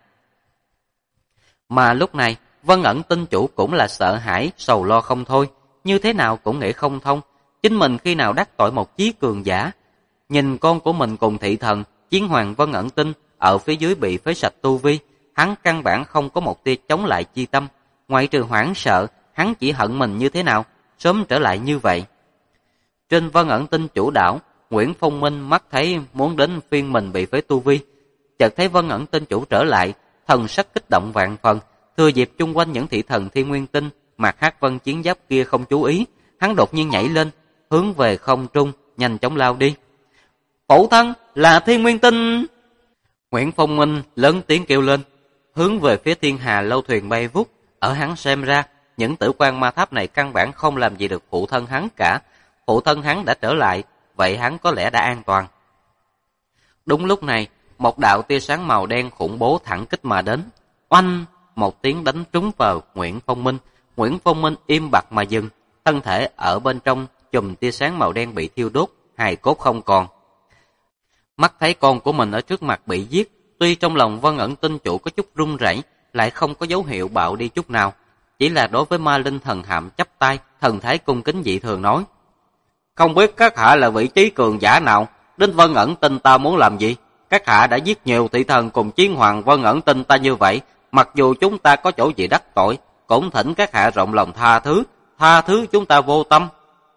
Mà lúc này, Vân Ẩn Tinh chủ cũng là sợ hãi, sầu lo không thôi, như thế nào cũng nghĩ không thông, chính mình khi nào đắc tội một chí cường giả. Nhìn con của mình cùng thị thần, chiến hoàng Vân Ẩn Tinh ở phía dưới bị phế sạch tu vi, hắn căn bản không có một tia chống lại chi tâm, ngoại trừ hoảng sợ, hắn chỉ hận mình như thế nào, sớm trở lại như vậy. Trên Vân Ẩn Tinh chủ đảo, Nguyễn Phong Minh mắt thấy muốn đến phiên mình bị phế tu vi, chợt thấy Vân Ẩn Tinh chủ trở lại, thần sắc kích động vạn phần, thừa dịp chung quanh những thị thần Thiên Nguyên Tinh mặc Hắc Vân chiến giáp kia không chú ý, hắn đột nhiên nhảy lên, hướng về không trung nhanh chóng lao đi. Phụ thân là Thiên Nguyên Tinh! Nguyễn Phong Minh lớn tiếng kêu lên, hướng về phía Thiên Hà lâu thuyền bay vút. Ở hắn xem ra, những tử quan ma tháp này căn bản không làm gì được phụ thân hắn cả. Phụ thân hắn đã trở lại, vậy hắn có lẽ đã an toàn. Đúng lúc này, một đạo tia sáng màu đen khủng bố thẳng kích mà đến. Oanh! Một tiếng đánh trúng vào Nguyễn Phong Minh. Nguyễn Phong Minh im bặt mà dừng, thân thể ở bên trong chùm tia sáng màu đen bị thiêu đốt, hài cốt không còn. Mắt thấy con của mình ở trước mặt bị giết, tuy trong lòng Vân Ẩn Tinh chủ có chút run rẩy, lại không có dấu hiệu bạo đi chút nào, chỉ là đối với ma linh thần hạm chắp tay, thần thái cung kính dị thường nói: Không biết các hạ là vị trí cường giả nào, đến Vân Ẩn Tinh ta muốn làm gì? Các hạ đã giết nhiều thị thần cùng chiến hoàng Vân Ẩn Tinh ta như vậy, mặc dù chúng ta có chỗ gì đắc tội, cũng thỉnh các hạ rộng lòng tha thứ chúng ta vô tâm.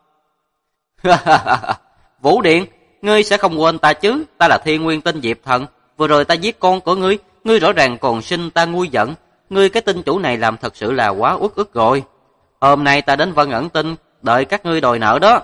Vũ Điện, ngươi sẽ không quên ta chứ? Ta là Thiên Nguyên Tinh Diệp Thần, vừa rồi ta giết con của ngươi rõ ràng còn xin ta nguôi giận. Ngươi cái tinh chủ này làm thật sự là quá uất ức rồi. Hôm nay ta đến Vân Ẩn Tinh, đợi các ngươi đòi nợ đó.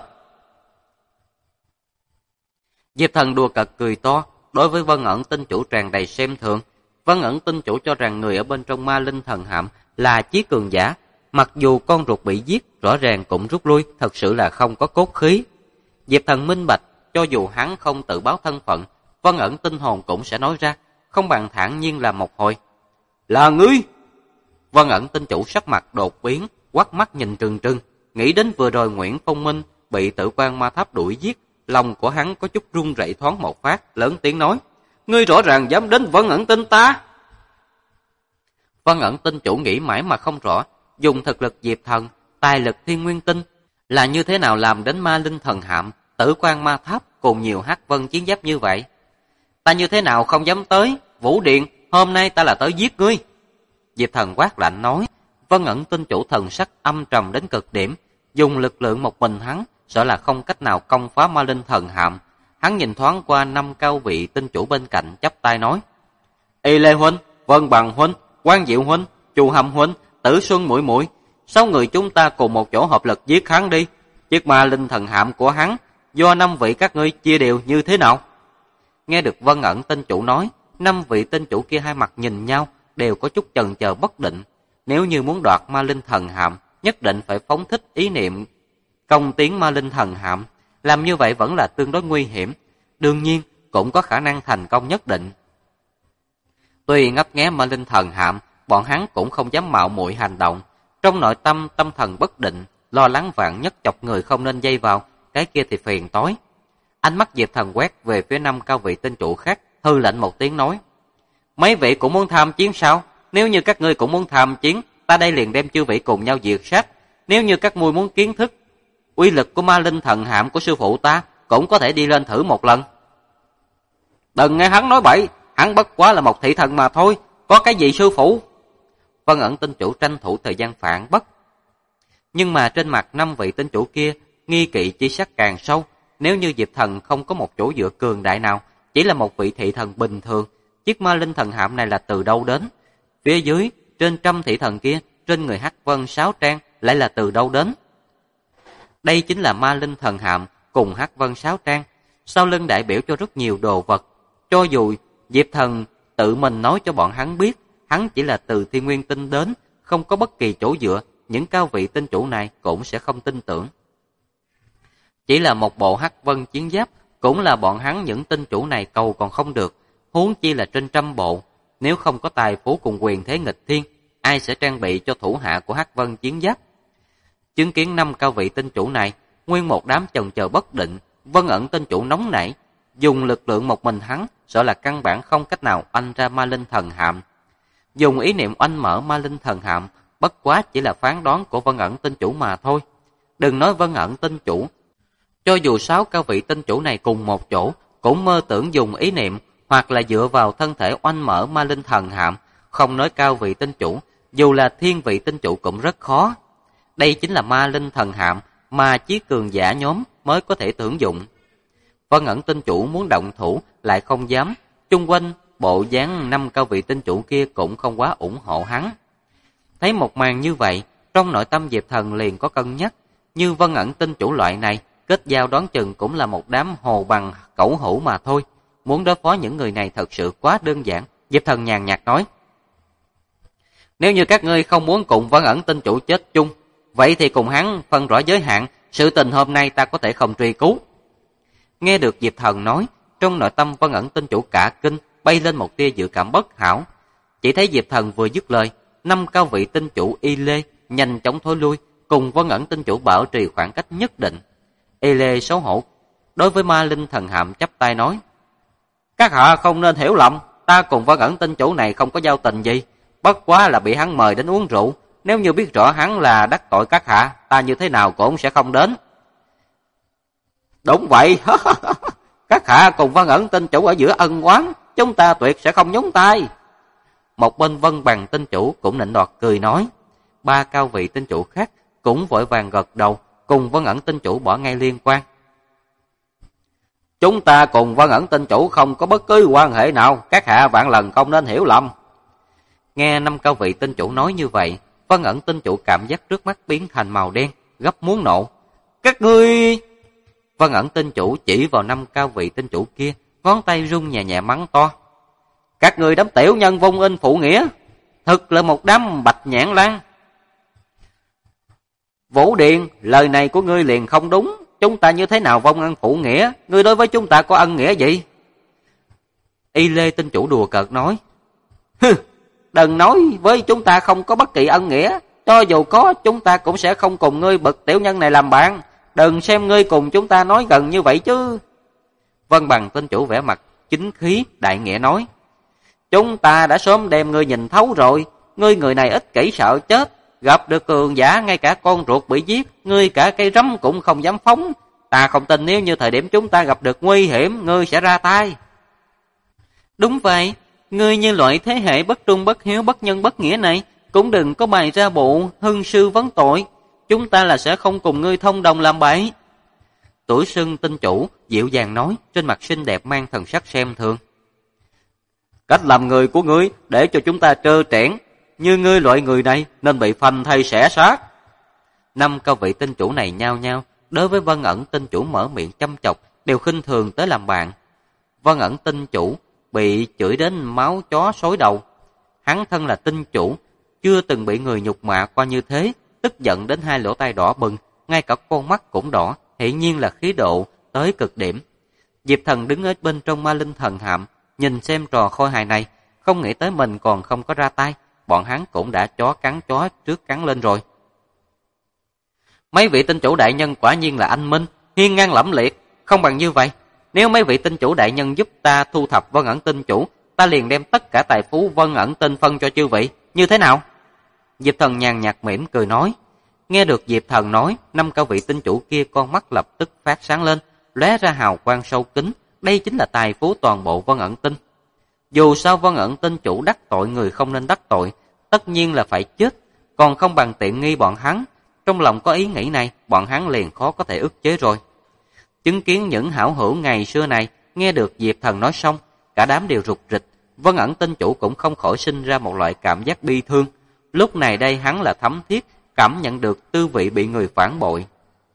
Diệp Thần đùa cợt cười to, đối với Vân Ẩn Tinh chủ tràn đầy xem thường. Vân Ẩn Tinh chủ cho rằng người ở bên trong ma linh thần hạm là chí cường giả, mặc dù con ruột bị giết, rõ ràng cũng rút lui, thật sự là không có cốt khí. Diệp Thần minh bạch, cho dù hắn không tự báo thân phận, Vân Ẩn Tinh hồn cũng sẽ nói ra, không bằng thản nhiên làm một hồi. Là ngươi! Vân Ẩn Tinh chủ sắc mặt đột biến, quắt mắt nhìn trừng trừng, nghĩ đến vừa rồi Nguyễn Phong Minh bị tử quan ma tháp đuổi giết, lòng của hắn có chút run rẩy thoáng một phát, lớn tiếng nói: Ngươi rõ ràng dám đến Vân Ẩn Tinh ta. Vân Ẩn Tinh chủ nghĩ mãi mà không rõ, dùng thực lực Diệp Thần, tài lực Thiên Nguyên Tinh là như thế nào làm đến Ma Linh Thần Hạm, Tử Quan Ma Tháp cùng nhiều hắc vân chiến giáp như vậy. Ta như thế nào không dám tới, Vũ Điện, hôm nay ta là tới giết ngươi. Diệp Thần quát lạnh nói. Vân Ẩn Tinh chủ thần sắc âm trầm đến cực điểm, dùng lực lượng một mình hắn, sợ là không cách nào công phá Ma Linh Thần Hạm. Hắn nhìn thoáng qua 5 cao vị tinh chủ bên cạnh, chắp tay nói: Y Lê huynh, Vân Bằng huynh, Quan Diệu huynh, Chu Hầm huynh, Tử Xuân muội muội, 6 người chúng ta cùng một chỗ hợp lực giết hắn đi. Chiếc Ma Linh Thần Hạm của hắn do 5 vị các ngươi chia đều như thế nào? Nghe được Vân Ẩn Tinh chủ nói, 5 vị tinh chủ kia hai mặt nhìn nhau, đều có chút chần chờ bất định. Nếu như muốn đoạt Ma Linh Thần Hạm, nhất định phải phóng thích ý niệm công tiến Ma Linh Thần Hạm. Làm như vậy vẫn là tương đối nguy hiểm, đương nhiên cũng có khả năng thành công nhất định. Tuy ngấp nghé Ma Linh Thần Hạm, bọn hắn cũng không dám mạo muội hành động. Trong nội tâm tâm thần bất định, lo lắng vạn nhất chọc người không nên dây vào, cái kia thì phiền tối. Ánh mắt Diệp Thần quét về phía 5 cao vị tinh chủ khác, hư lệnh một tiếng nói: Mấy vị cũng muốn tham chiến sao? Nếu như các ngươi cũng muốn tham chiến, ta đây liền đem chư vị cùng nhau diệt sát. Nếu như các ngươi muốn kiến thức uy lực của Ma Linh Thần Hạm của sư phụ ta, cũng có thể đi lên thử một lần. Đừng nghe hắn nói bậy, hắn bất quá là một thị thần mà thôi, có cái gì sư phụ? Vân Ẩn Tinh chủ tranh thủ thời gian phản bác. Nhưng mà trên mặt 5 vị tinh chủ kia, nghi kỵ chi sắc càng sâu. Nếu như Diệp Thần không có một chỗ dựa cường đại nào, chỉ là một vị thị thần bình thường, chiếc Ma Linh Thần Hạm này là từ đâu đến? Phía dưới, trên trăm thị thần kia, trên người Hắc Vân 6 trang lại là từ đâu đến? Đây chính là Ma Linh Thần Hạm cùng Hắc Vân 6 trang, sau lưng đại biểu cho rất nhiều đồ vật. Cho dù Diệp Thần tự mình nói cho bọn hắn biết, hắn chỉ là từ Thiên Nguyên Tinh đến, không có bất kỳ chỗ dựa, những cao vị tinh chủ này cũng sẽ không tin tưởng. Chỉ là một bộ Hắc Vân chiến giáp, cũng là bọn hắn những tinh chủ này cầu còn không được, huống chi là trên trăm bộ. Nếu không có tài phú cùng quyền thế nghịch thiên, ai sẽ trang bị cho thủ hạ của Hắc Vân chiến giáp? Chứng kiến 5 cao vị tinh chủ này, nguyên một đám chần chờ bất định. Vân Ẩn Tinh chủ nóng nảy, dùng lực lượng một mình hắn, sợ là căn bản không cách nào oanh ra Ma Linh Thần Hạm. Dùng ý niệm oanh mở Ma Linh Thần Hạm, bất quá chỉ là phán đoán của Vân Ẩn Tinh chủ mà thôi. Đừng nói Vân Ẩn Tinh chủ, cho dù 6 cao vị tinh chủ này cùng một chỗ, cũng mơ tưởng dùng ý niệm hoặc là dựa vào thân thể oanh mở Ma Linh Thần Hạm. Không nói cao vị tinh chủ, dù là thiên vị tinh chủ cũng rất khó. Đây chính là Ma Linh Thần Hạm mà chí cường giả nhóm mới có thể tưởng dụng. Vân Ẩn Tinh chủ muốn động thủ lại không dám, chung quanh bộ dáng 5 cao vị tinh chủ kia cũng không quá ủng hộ hắn. Thấy một màn như vậy, trong nội tâm Diệp Thần liền có cân nhắc, như Vân Ẩn Tinh chủ loại này, kết giao đoán chừng cũng là một đám hồ bằng cẩu hữu mà thôi. Muốn đối phó những người này thật sự quá đơn giản. Diệp Thần nhàn nhạt nói: Nếu như các ngươi không muốn cùng Vân Ẩn Tinh chủ chết chung, vậy thì cùng hắn phân rõ giới hạn, sự tình hôm nay ta có thể không truy cứu. Nghe được Diệp Thần nói, trong nội tâm Vân Ẩn Tinh chủ cả kinh, bay lên một tia dự cảm bất hảo. Chỉ thấy Diệp Thần vừa dứt lời, 5 cao vị tinh chủ Y Lê nhanh chóng thối lui, cùng Vân Ẩn Tinh chủ bảo trì khoảng cách nhất định. Y Lê xấu hổ đối với Ma Linh Thần Hạm chắp tay nói: Các hạ không nên hiểu lầm, ta cùng Vân Ẩn Tinh chủ này không có giao tình gì, bất quá là bị hắn mời đến uống rượu. Nếu như biết rõ hắn là đắc tội các hạ, ta như thế nào cũng sẽ không đến. Đúng vậy, các hạ cùng Vân Ẩn Tinh chủ ở giữa ân oán, chúng ta tuyệt sẽ không nhúng tay. Một bên Vân Bằng Tinh chủ cũng nịnh nọt cười nói. 3 cao vị tinh chủ khác cũng vội vàng gật đầu, cùng Vân Ẩn Tinh chủ bỏ ngay liên quan. Chúng ta cùng Vân Ẩn Tinh chủ không có bất cứ quan hệ nào, các hạ vạn lần không nên hiểu lầm. Nghe 5 cao vị tinh chủ nói như vậy, Vân Ẩn Tinh chủ cảm giác trước mắt biến thành màu đen, gấp muốn nộ. Các ngươi... Vân Ẩn Tinh chủ chỉ vào 5 cao vị tinh chủ kia, ngón tay rung nhẹ nhẹ mắng to. Các ngươi đám tiểu nhân vong inh phụ nghĩa, thực là một đám bạch nhãn lan. Vũ Điện, lời này của ngươi liền không đúng, chúng ta như thế nào vong ân phụ nghĩa, ngươi đối với chúng ta có ân nghĩa gì? Y Lê Tinh chủ đùa cợt nói. Đừng nói với chúng ta không có bất kỳ ân nghĩa, cho dù có chúng ta cũng sẽ không cùng ngươi bậc tiểu nhân này làm bạn, đừng xem ngươi cùng chúng ta nói gần như vậy chứ. Vân Bằng Tinh chủ vẻ mặt chính khí đại nghĩa nói: Chúng ta đã sớm đem ngươi nhìn thấu rồi, ngươi người này ích kỷ sợ chết, gặp được cường giả ngay cả con ruột bị giết, ngươi cả cây rắm cũng không dám phóng. Ta không tin nếu như thời điểm chúng ta gặp được nguy hiểm, ngươi sẽ ra tay. Đúng vậy, ngươi như loại thế hệ bất trung bất hiếu bất nhân bất nghĩa này, cũng đừng có bày ra bộ hưng sư vấn tội. Chúng ta là sẽ không cùng ngươi thông đồng làm bậy. Tuổi Sưng tinh chủ dịu dàng nói, trên mặt xinh đẹp mang thần sắc xem thường. Cách làm người của ngươi để cho chúng ta trơ trẽn, như ngươi loại người này nên bị phanh thây xẻ xác. 5 cao vị tinh chủ này nhao nhao đối với Vân Ẩn tinh chủ mở miệng châm chọc, đều khinh thường tới làm bạn. Vân Ẩn tinh chủ bị chửi đến máu chó xối đầu. Hắn thân là tinh chủ, chưa từng bị người nhục mạ qua như thế, tức giận đến hai lỗ tai đỏ bừng, ngay cả con mắt cũng đỏ, hiển nhiên là khí độ tới cực điểm. Diệp Thần đứng ở bên trong Ma Linh Thần Hạm, nhìn xem trò khôi hài này, không nghĩ tới mình còn không có ra tay, bọn hắn cũng đã chó cắn chó trước cắn lên rồi. Mấy vị tinh chủ đại nhân quả nhiên là anh minh, hiên ngang lẫm liệt, không bằng như vậy. Nếu mấy vị tinh chủ đại nhân giúp ta thu thập Vân Ẩn tinh chủ, ta liền đem tất cả tài phú Vân Ẩn tinh phân cho chư vị, như thế nào? Diệp Thần nhàn nhạt mỉm cười nói. Nghe được Diệp Thần nói, 5 cao vị tinh chủ kia con mắt lập tức phát sáng lên, lóe ra hào quang sâu kín, đây chính là tài phú toàn bộ Vân Ẩn tinh. Dù sao Vân Ẩn tinh chủ đắc tội người không nên đắc tội, tất nhiên là phải chết, còn không bằng tiện nghi bọn hắn. Trong lòng có ý nghĩ này, bọn hắn liền khó có thể ức chế rồi. Chứng kiến những hảo hữu ngày xưa này, nghe được Diệp Thần nói xong, cả đám đều rụt rịch. Vân Ẩn tinh chủ cũng không khỏi sinh ra một loại cảm giác bi thương. Lúc này đây hắn là thấm thiết cảm nhận được tư vị bị người phản bội.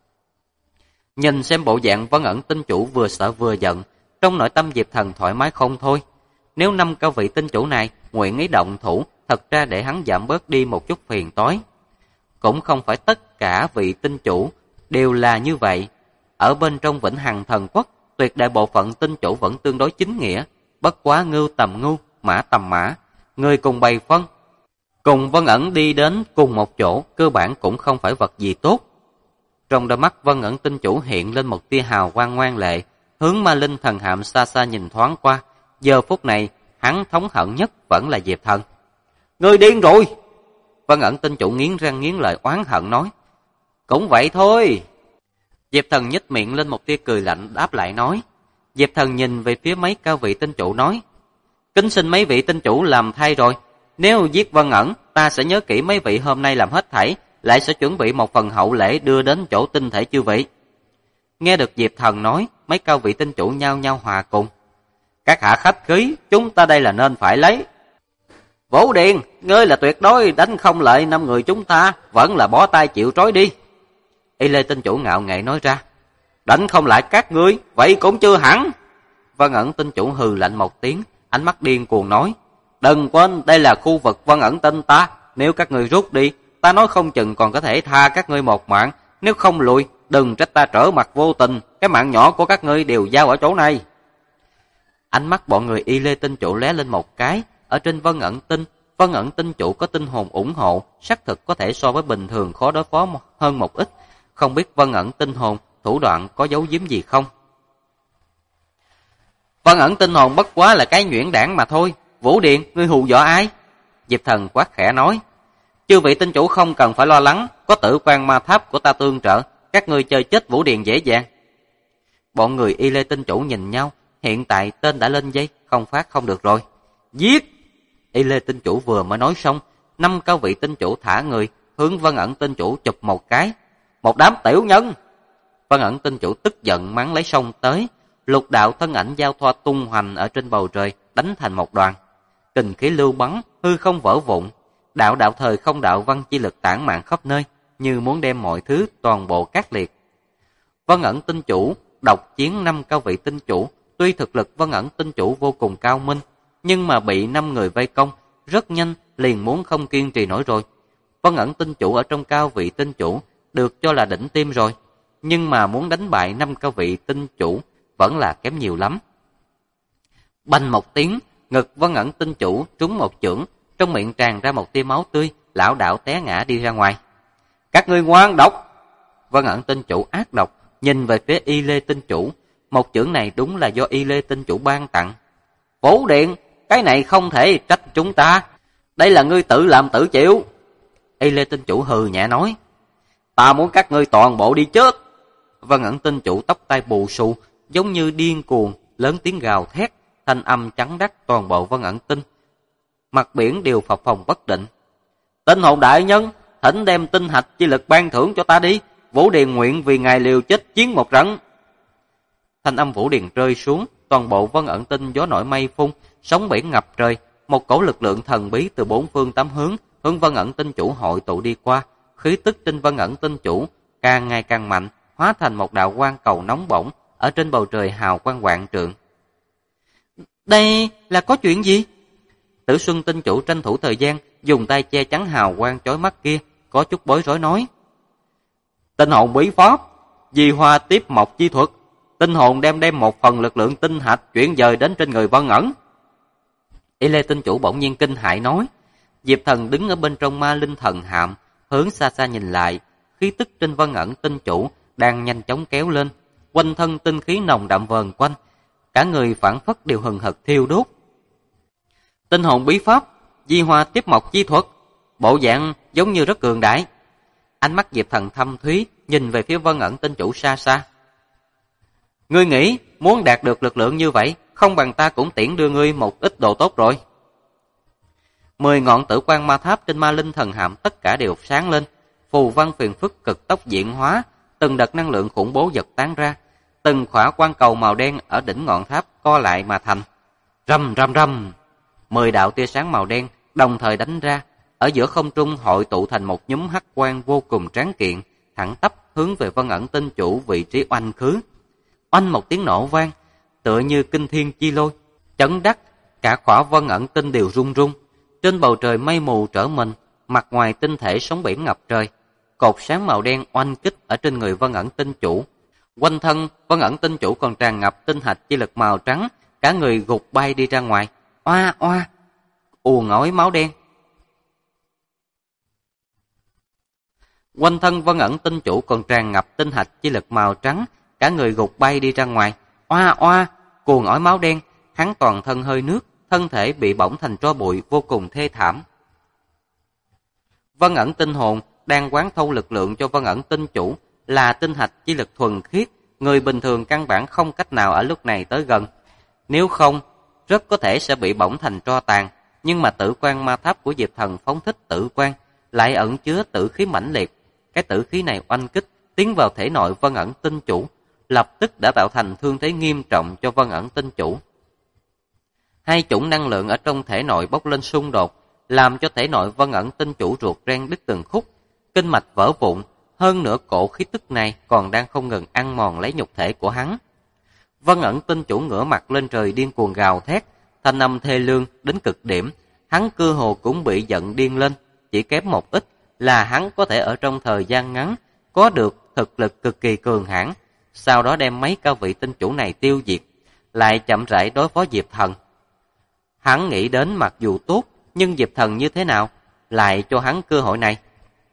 Nhìn xem bộ dạng Vân Ẩn tinh chủ vừa sợ vừa giận, trong nội tâm Diệp Thần thoải mái không thôi. Nếu 5 cao vị tinh chủ này nguyện ý động thủ, thật ra để hắn giảm bớt đi một chút phiền toái. Cũng không phải tất cả vị tinh chủ đều là như vậy. Ở bên trong Vĩnh Hằng Thần Quốc, tuyệt đại bộ phận tinh chủ vẫn tương đối chính nghĩa, bất quá ngưu tầm ngưu, mã tầm mã, người cùng bày phân. Cùng Vân Ẩn đi đến cùng một chỗ, cơ bản cũng không phải vật gì tốt. Trong đôi mắt Vân Ẩn tinh chủ hiện lên một tia hào quang ngoan lệ, hướng Ma Linh Thần Hạm xa xa nhìn thoáng qua. Giờ phút này, hắn thống hận nhất vẫn là Diệp Thần. Ngươi điên rồi! Vân Ẩn tinh chủ nghiến răng nghiến lợi oán hận nói. Cũng vậy thôi. Diệp Thần nhếch miệng lên một tia cười lạnh đáp lại nói. Diệp Thần nhìn về phía mấy cao vị tinh chủ nói. Kính xin mấy vị tinh chủ làm thay rồi. Nếu giết Vân Ẩn, ta sẽ nhớ kỹ mấy vị hôm nay làm hết thảy, lại sẽ chuẩn bị một phần hậu lễ đưa đến chỗ tinh thể chư vị. Nghe được Diệp Thần nói, mấy cao vị tinh chủ nhao nhao hòa cùng. Các hạ khách khí, chúng ta đây là nên phải lấy. Vũ Điền, ngươi là tuyệt đối đánh không lại 5 người chúng ta, vẫn là bó tay chịu trói đi. Y Lê tinh chủ ngạo nghễ nói ra. Đánh không lại các ngươi, vậy cũng chưa hẳn. Vân Ẩn tinh chủ hừ lạnh một tiếng, ánh mắt điên cuồng nói. Đừng quên, đây là khu vực Vân Ẩn tinh ta, nếu các ngươi rút đi, ta nói không chừng còn có thể tha các ngươi một mạng, nếu không lùi, đừng trách ta trở mặt vô tình, cái mạng nhỏ của các ngươi đều giao ở chỗ này. Ánh mắt bọn người Y Lê tinh chủ lóe lên một cái, ở trên Vân Ẩn tinh chủ có tinh hồn ủng hộ, xác thực có thể so với bình thường khó đối phó hơn một ít, không biết Vân Ẩn tinh hồn thủ đoạn có giấu giếm gì không. Vân Ẩn tinh hồn bất quá là cái nhuyễn đảng mà thôi. Vũ Điện, ngươi hù dọa ai? Diệp Thần quát khẽ nói. Chư vị tinh chủ không cần phải lo lắng, có Tử Quan Ma Tháp của ta tương trợ, các ngươi chơi chết Vũ Điện dễ dàng. Bọn người Y Lê tinh chủ nhìn nhau, hiện tại tên đã lên dây, không phát không được rồi. Giết! Y Lê tinh chủ vừa mới nói xong, 5 cao vị tinh chủ thả người, hướng Vân Ẩn tinh chủ chụp một cái. Một đám tiểu nhân! Vân Ẩn tinh chủ tức giận mắng lấy sông tới, lục đạo thân ảnh giao thoa tung hoành ở trên bầu trời, đánh thành một đoàn. Kình khí lưu bắn, hư không vỡ vụn, đạo đạo thời không đạo văn chi lực tản mạn khắp nơi, như muốn đem mọi thứ toàn bộ cắt liệt. Vân Ẩn tinh chủ độc chiến 5 cao vị tinh chủ, tuy thực lực Vân Ẩn tinh chủ vô cùng cao minh, nhưng mà bị 5 người vây công, rất nhanh liền muốn không kiên trì nổi rồi. Vân Ẩn tinh chủ ở trong cao vị tinh chủ được cho là đỉnh tim rồi, nhưng mà muốn đánh bại 5 cao vị tinh chủ vẫn là kém nhiều lắm. Bành một tiếng, ngực Vân Ẩn tinh chủ trúng một chưởng, trong miệng tràn ra một tia máu tươi, lảo đảo té ngã đi ra ngoài. Các ngươi ngoan độc! Vân Ẩn tinh chủ ác độc, nhìn về phía Y Lê tinh chủ, một chưởng này đúng là do Y Lê Tinh Chủ ban tặng. Vũ Điện, cái này không thể trách chúng ta. Đây là ngươi tự làm tự chịu. Y Lê Tinh Chủ hừ nhẹ nói. Ta muốn các ngươi toàn bộ đi chết. Vân Ẩn Tinh Chủ tóc tai bù xù, giống như điên cuồng, lớn tiếng gào thét, thanh âm trắng đắc toàn bộ Vân Ẩn Tinh. Mặt biển đều phập phồng bất định. Tinh hồn đại nhân, thỉnh đem tinh hạch chi lực ban thưởng cho ta đi. Vũ Điền nguyện vì ngài liều chết chiến một trận. Thanh âm Vũ Điền rơi xuống, toàn bộ Vân Ẩn Tinh gió nổi mây phun, sóng biển ngập trời, một cỗ lực lượng thần bí từ bốn phương tám hướng hướng Vân Ẩn Tinh Chủ hội tụ đi qua, khí tức trên Vân Ẩn Tinh Chủ càng ngày càng mạnh, hóa thành một đạo quang cầu nóng bỏng ở trên bầu trời hào quang vạn trượng. Đây là có chuyện gì? Tử Xuân Tinh Chủ tranh thủ thời gian, dùng tay che chắn hào quang chói mắt kia, có chút bối rối nói. Tinh hồn bí pháp, di hoa tiếp mộc chi thuật, tinh hồn đem một phần lực lượng tinh hạch chuyển dời đến trên người Vân Ẩn. Y Lê Tinh Chủ bỗng nhiên kinh hãi nói. Diệp Thần đứng ở bên trong ma linh thần hạm, hướng xa xa nhìn lại, khí tức trên Vân Ẩn Tinh Chủ đang nhanh chóng kéo lên, quanh thân tinh khí nồng đậm vờn quanh, cả người phảng phất đều hừng hực thiêu đốt. Tinh hồn bí pháp, di hoa tiếp mộc chi thuật, bộ dạng giống như rất cường đại. Ánh mắt Diệp Thần thâm thúy, nhìn về phía Vân Ẩn Tinh Chủ xa xa. Ngươi nghĩ muốn đạt được lực lượng như vậy, không bằng ta cũng tiễn đưa ngươi một ít đồ tốt rồi. 10 ngọn tử quan ma tháp trên ma linh thần hạm tất cả đều sáng lên, phù văn phiền phức cực tốc diễn hóa, từng đợt năng lượng khủng bố giật tán ra, từng khỏa quang cầu màu đen ở đỉnh ngọn tháp co lại mà thành. Rầm rầm rầm, 10 đạo tia sáng màu đen đồng thời đánh ra, ở giữa không trung hội tụ thành một nhúm hắc quang vô cùng tráng kiện, thẳng tắp hướng về Vân Ẩn Tinh Chủ vị trí oanh khứ. Oanh một tiếng nổ vang, tựa như kinh thiên chi lôi, chấn đắc cả khỏa Vân Ẩn Tinh đều rung rung. Trên bầu trời mây mù trở mình, mặt ngoài tinh thể sóng biển ngập trời, cột sáng màu đen oanh kích ở trên người Vân Ẩn Tinh Chủ. Quanh thân Vân Ẩn Tinh Chủ còn tràn ngập tinh hạch chi lực màu trắng, cả người gục bay đi ra ngoài, oa oa, ùa ngói máu đen. Quanh thân Vân Ẩn Tinh Chủ còn tràn ngập tinh hạch chi lực màu trắng, cả người gục bay đi ra ngoài, oa oa, cuồng ỏi máu đen, hắn toàn thân hơi nước, thân thể bị bỏng thành tro bụi vô cùng thê thảm. Vân Ẩn Tinh Hồn đang quán thâu lực lượng cho Vân Ẩn Tinh Chủ, là tinh hạch chi lực thuần khiết, người bình thường căn bản không cách nào ở lúc này tới gần. Nếu không, rất có thể sẽ bị bỏng thành tro tàn, nhưng mà tử quan ma tháp của Diệp Thần phóng thích tử quan, lại ẩn chứa tử khí mãnh liệt. Cái tử khí này oanh kích, tiến vào thể nội Vân Ẩn Tinh Chủ, lập tức đã tạo thành thương thế nghiêm trọng cho Vân Ẩn Tinh Chủ. Hai chủng năng lượng ở trong thể nội bốc lên xung đột, làm cho thể nội Vân Ẩn Tinh Chủ ruột ren đứt từng khúc, kinh mạch vỡ vụn, hơn nữa cổ khí tức này còn đang không ngừng ăn mòn lấy nhục thể của hắn. Vân Ẩn Tinh Chủ ngửa mặt lên trời điên cuồng gào thét, thanh âm thê lương đến cực điểm, hắn cơ hồ cũng bị giận điên lên, chỉ kém một ít là hắn có thể ở trong thời gian ngắn có được thực lực cực kỳ cường hãn, sau đó đem mấy cao vị tinh chủ này tiêu diệt, lại chậm rãi đối phó Diệp Thần. Hắn nghĩ đến mặc dù tốt, nhưng Diệp Thần như thế nào, lại cho hắn cơ hội này.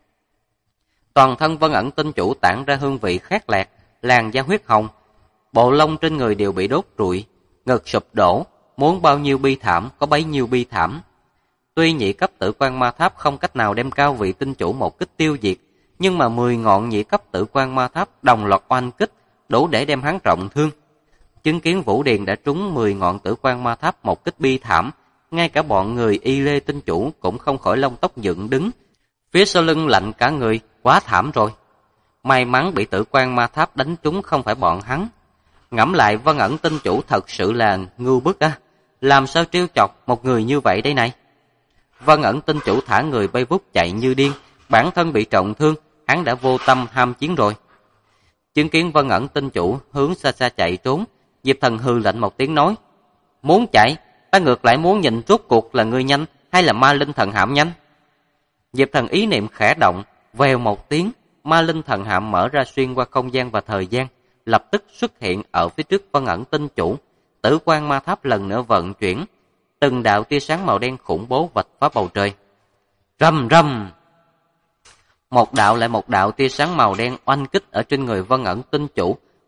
Toàn thân Vân Ẩn Tinh Chủ tản ra hương vị khét lẹt, làn da huyết hồng, bộ lông trên người đều bị đốt trụi, ngực sụp đổ, muốn bao nhiêu bi thảm có bấy nhiêu bi thảm. Tuy nhị cấp tử quan ma tháp không cách nào đem cao vị tinh chủ một kích tiêu diệt, nhưng mà 10 ngọn nhị cấp tử quan ma tháp đồng loạt oanh kích, đủ để đem hắn trọng thương. Chứng kiến Vũ Điền đã trúng 10 ngọn tử quan ma tháp một kích bi thảm, ngay cả bọn người Y Lê Tinh Chủ cũng không khỏi lông tóc dựng đứng. Phía sau lưng lạnh cả người, quá thảm rồi. May mắn bị tử quan ma tháp đánh trúng không phải bọn hắn. Ngẫm lại Vân Ẩn Tinh Chủ thật sự là ngu bức á, làm sao trêu chọc một người như vậy đây này. Vân Ẩn Tinh Chủ thả người bay vút chạy như điên, bản thân bị trọng thương, hắn đã vô tâm ham chiến rồi. Chứng kiến Vân Ẩn Tinh Chủ hướng xa xa chạy trốn, Diệp Thần hừ lạnh một tiếng nói: "Muốn chạy, ta ngược lại muốn nhìn rốt cuộc là ngươi nhanh hay là ma linh thần hạm nhanh." Diệp Thần ý niệm khẽ động, vèo một tiếng, ma linh thần hạm mở ra xuyên qua không gian và thời gian, lập tức xuất hiện ở phía trước Vân Ẩn Tinh Chủ. Tử quan ma tháp lần nữa vận chuyển, từng đạo tia sáng màu đen khủng bố vạch phá bầu trời. Rầm rầm, một đạo lại một đạo tia sáng màu đen oanh kích ở trên người Vân Ẩn Tinh Chủ,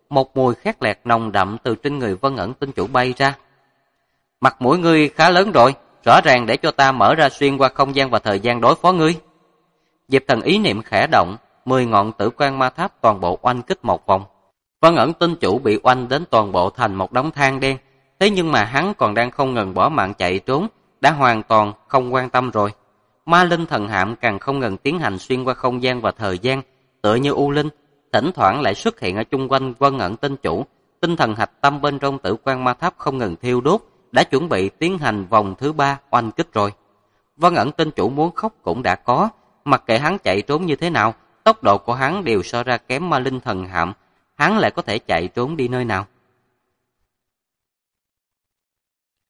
một mùi khét lẹt nồng đậm từ trên người Vân Ẩn Tinh Chủ bay ra. Mặt mũi ngươi khá lớn rồi, rõ ràng để cho ta mở ra xuyên qua không gian và thời gian đối phó ngươi. Diệp Thần ý niệm khẽ động, 10 ngọn tử quan ma tháp toàn bộ oanh kích một vòng. Vân Ẩn Tinh Chủ bị oanh đến toàn bộ thành một đống than đen, thế nhưng mà hắn còn đang không ngừng bỏ mạng chạy trốn, đã hoàn toàn không quan tâm rồi. Ma Linh Thần Hạm càng không ngừng tiến hành xuyên qua không gian và thời gian, tựa như u linh, thỉnh thoảng lại xuất hiện ở chung quanh Vân Ẩn Tinh Chủ. Tinh thần hạch tâm bên trong tử quan ma tháp không ngừng thiêu đốt, đã chuẩn bị tiến hành vòng thứ 3 oanh kích rồi. Vân Ẩn Tinh Chủ muốn khóc cũng đã có, mặc kệ hắn chạy trốn như thế nào, tốc độ của hắn đều so ra kém Ma Linh Thần Hạm, hắn lại có thể chạy trốn đi nơi nào.